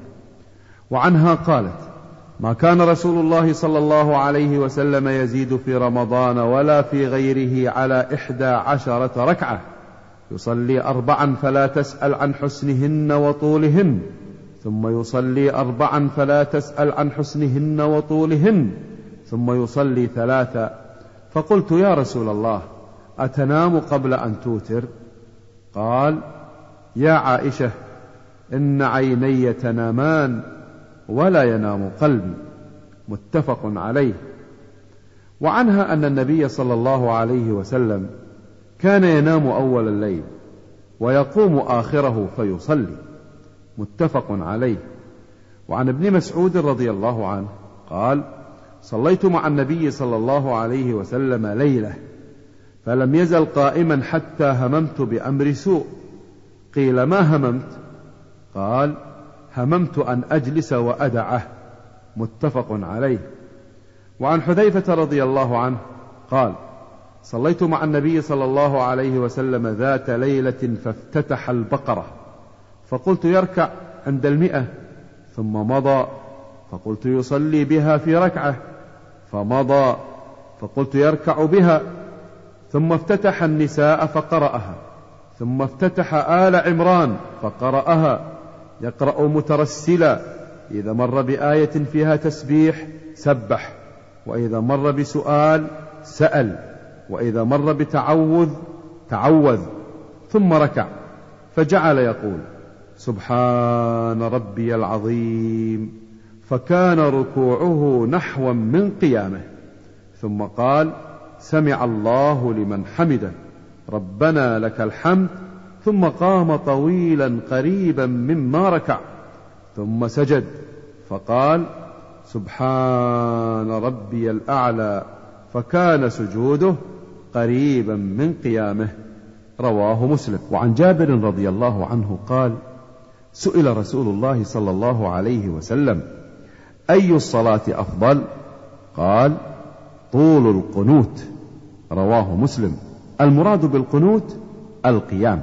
وعنها قالت: ما كان رسول الله صلى الله عليه وسلم يزيد في رمضان ولا في غيره على 11 ركعة، يصلي 4 فلا تسأل عن حسنهن وطولهن، ثم يصلي 4 فلا تسأل عن حسنهن وطولهن، ثم يصلي 3. فقلت: يا رسول الله أتنام قبل أن توتر؟ قال: يا عائشة إن عيني تنامان ولا ينام قلبي. متفق عليه. وعنها أن النبي صلى الله عليه وسلم كان ينام أول الليل ويقوم آخره فيصلي. متفق عليه. وعن ابن مسعود رضي الله عنه قال: صليت مع النبي صلى الله عليه وسلم ليلة، فلم يزل قائما حتى هممت بأمر سوء. قيل: ما هممت؟ قال: هممت أن أجلس وأدعه، متفق عليه. وعن حذيفة رضي الله عنه قال: صليت مع النبي صلى الله عليه وسلم ذات ليلة فافتتح البقرة، فقلت يركع عند 100، ثم مضى، فقلت يصلي بها في ركعة، فمضى، فقلت يركع بها، ثم افتتح النساء فقرأها، ثم افتتح آل عمران فقرأها، يقرأ مترسلا، إذا مر بآية فيها تسبيح سبح، وإذا مر بسؤال سأل، وإذا مر بتعوذ تعوذ، ثم ركع، فجعل يقول: سبحان ربي العظيم، فكان ركوعه نحوا من قيامه، ثم قال: سمع الله لمن حمده، ربنا لك الحمد، ثم قام طويلا قريبا مما ركع، ثم سجد فقال: سبحان ربي الأعلى، فكان سجوده قريبا من قيامه. رواه مسلم. وعن جابر رضي الله عنه قال: سئل رسول الله صلى الله عليه وسلم: أي الصلاة أفضل؟ قال: طول القنوت. رواه مسلم. المراد بالقنوت القيام.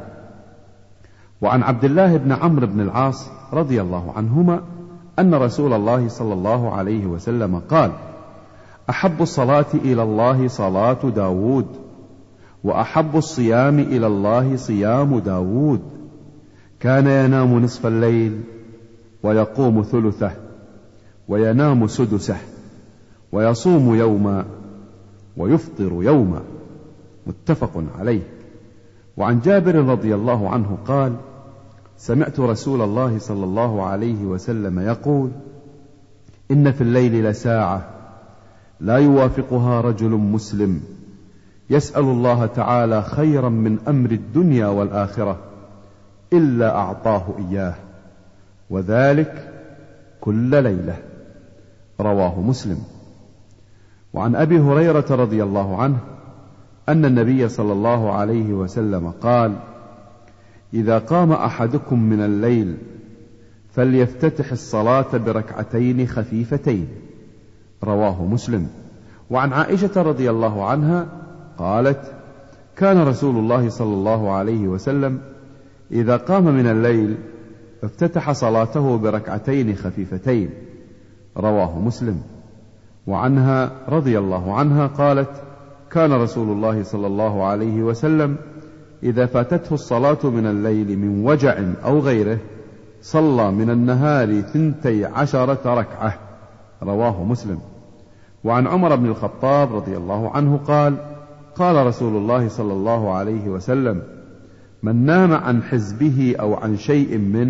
وعن عبد الله بن عمرو بن العاص رضي الله عنهما أن رسول الله صلى الله عليه وسلم قال: أحب الصلاة إلى الله صلاة داود، وأحب الصيام إلى الله صيام داود، كان ينام نصف الليل ويقوم ثلثه، وينام سدسه، ويصوم يوما ويفطر يوما، متفق عليه. وعن جابر رضي الله عنه قال: سمعت رسول الله صلى الله عليه وسلم يقول: إن في الليل لساعة لا يوافقها رجل مسلم يسأل الله تعالى خيرا من أمر الدنيا والآخرة إلا أعطاه إياه، وذلك كل ليلة. رواه مسلم. وعن أبي هريرة رضي الله عنه أن النبي صلى الله عليه وسلم قال: إذا قام أحدكم من الليل فليفتتح الصلاة بركعتين خفيفتين. رواه مسلم. وعن عائشة رضي الله عنها قالت: كان رسول الله صلى الله عليه وسلم إذا قام من الليل افتتح صلاته بركعتين خفيفتين. رواه مسلم. وعنها رضي الله عنها قالت: كان رسول الله صلى الله عليه وسلم إذا فاتته الصلاة من الليل من وجع أو غيره صلى من النهار 12 ركعة. رواه مسلم. وعن عمر بن الخطاب رضي الله عنه قال: قال رسول الله صلى الله عليه وسلم: من نام عن حزبه أو عن شيء منه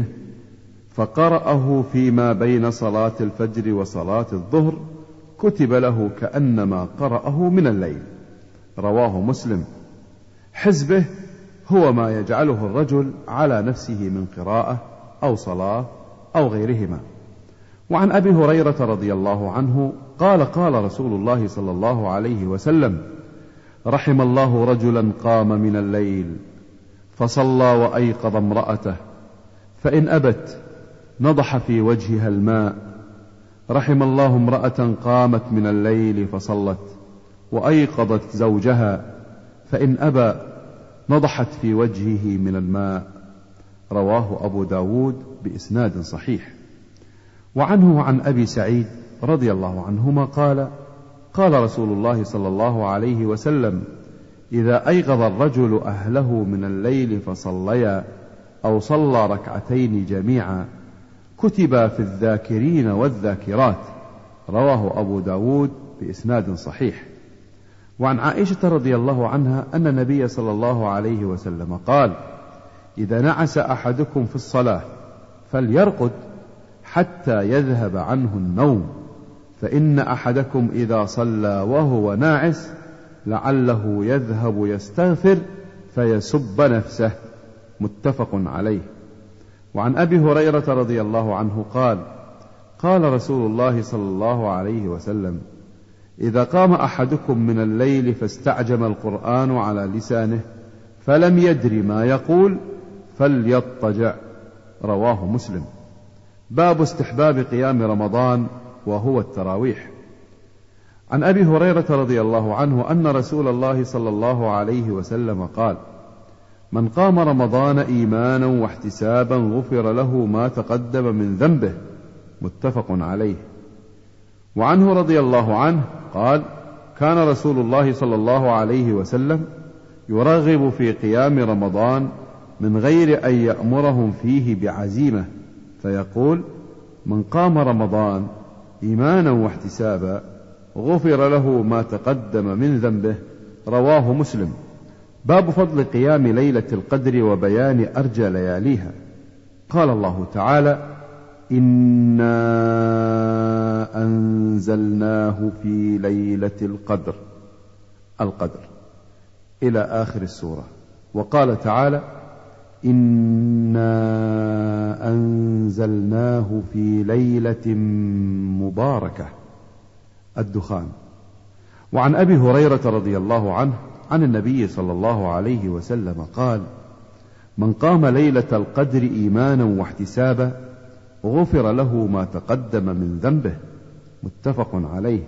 فقرأه فيما بين صلاة الفجر وصلاة الظهر كتب له كأنما قرأه من الليل. رواه مسلم. حزبه هو ما يجعله الرجل على نفسه من قراءة أو صلاة أو غيرهما. وعن أبي هريرة رضي الله عنه قال: قال رسول الله صلى الله عليه وسلم: رحم الله رجلا قام من الليل فصلى وأيقظ امرأته، فإن أبت نضح في وجهها الماء. رحم الله امرأة قامت من الليل فصلت وأيقظت زوجها، فإن أبى نضحت في وجهه من الماء. رواه أبو داود بإسناد صحيح. وعنه عن أبي سعيد رضي الله عنهما قال: قال رسول الله صلى الله عليه وسلم: إذا أيقظ الرجل أهله من الليل فصليا أو صلى ركعتين جميعا كتب في الذاكرين والذاكرات. رواه أبو داود بإسناد صحيح. وعن عائشة رضي الله عنها أن النبي صلى الله عليه وسلم قال: إذا نعس أحدكم في الصلاة فليرقد حتى يذهب عنه النوم، فإن أحدكم إذا صلى وهو ناعس لعله يذهب يستغفر فيسب نفسه. متفق عليه. وعن أبي هريرة رضي الله عنه قال: قال رسول الله صلى الله عليه وسلم: إذا قام أحدكم من الليل فاستعجم القرآن على لسانه فلم يدر ما يقول فليضطجع. رواه مسلم. باب استحباب قيام رمضان وهو التراويح. عن أبي هريرة رضي الله عنه أن رسول الله صلى الله عليه وسلم قال: من قام رمضان إيمانا واحتسابا غفر له ما تقدم من ذنبه، متفق عليه. وعنه رضي الله عنه قال: كان رسول الله صلى الله عليه وسلم يرغب في قيام رمضان من غير أن يأمرهم فيه بعزيمة، فيقول: من قام رمضان إيمانا واحتسابا غفر له ما تقدم من ذنبه، رواه مسلم. باب فضل قيام ليلة القدر وبيان أرجى لياليها. قال الله تعالى: إنا أنزلناه في ليلة القدر إلى آخر السورة. وقال تعالى: إنا أنزلناه في ليلة مباركة، الدخان. وعن أبي هريرة رضي الله عنه عن النبي صلى الله عليه وسلم قال: من قام ليلة القدر إيمانا واحتسابا غفر له ما تقدم من ذنبه، متفق عليه.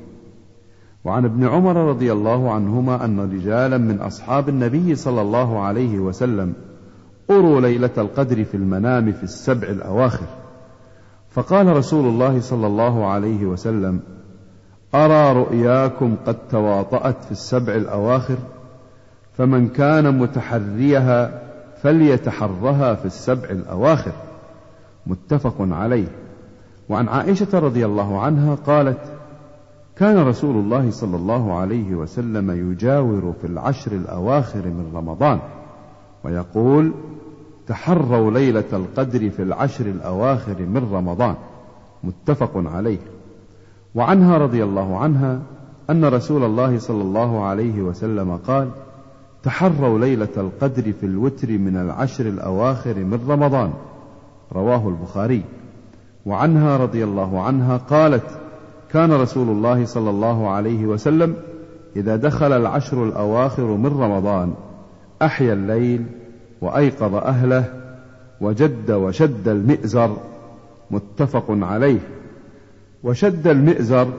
وعن ابن عمر رضي الله عنهما أن رجالا من أصحاب النبي صلى الله عليه وسلم أروا ليلة القدر في المنام في السبع الأواخر، فقال رسول الله صلى الله عليه وسلم: أرى رؤياكم قد تواطأت في السبع الأواخر، فمن كان متحريها فليتحرها في السبع الأواخر، متفق عليه. وعن عائشة رضي الله عنها قالت: كان رسول الله صلى الله عليه وسلم يجاور في العشر الأواخر من رمضان ويقول: تحروا ليلة القدر في العشر الأواخر من رمضان، متفق عليه. وعنها رضي الله عنها أن رسول الله صلى الله عليه وسلم قال: تحروا ليلة القدر في الوتر من العشر الأواخر من رمضان، رواه البخاري. وعنها رضي الله عنها قالت: كان رسول الله صلى الله عليه وسلم إذا دخل العشر الأواخر من رمضان أحيا الليل وأيقظ أهله وجد وشد المئزر، متفق عليه. وشد المئزر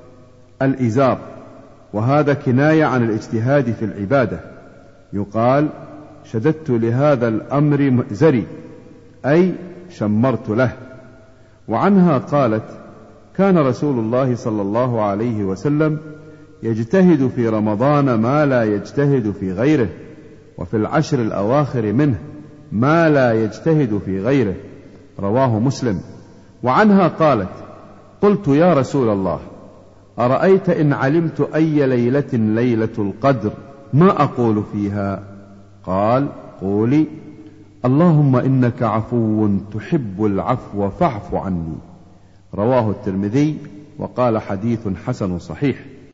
الإزار، وهذا كناية عن الاجتهاد في العبادة، يقال: شددت لهذا الأمر مئزري، أي شمرت له. وعنها قالت: كان رسول الله صلى الله عليه وسلم يجتهد في رمضان ما لا يجتهد في غيره، وفي العشر الأواخر منه ما لا يجتهد في غيره، رواه مسلم. وعنها قالت: قلت يا رسول الله، أرأيت إن علمت أي ليلة ليلة القدر ما أقول فيها؟ قال: قولي: اللهم إنك عفو تحب العفو فاعف عني، رواه الترمذي وقال: حديث حسن صحيح.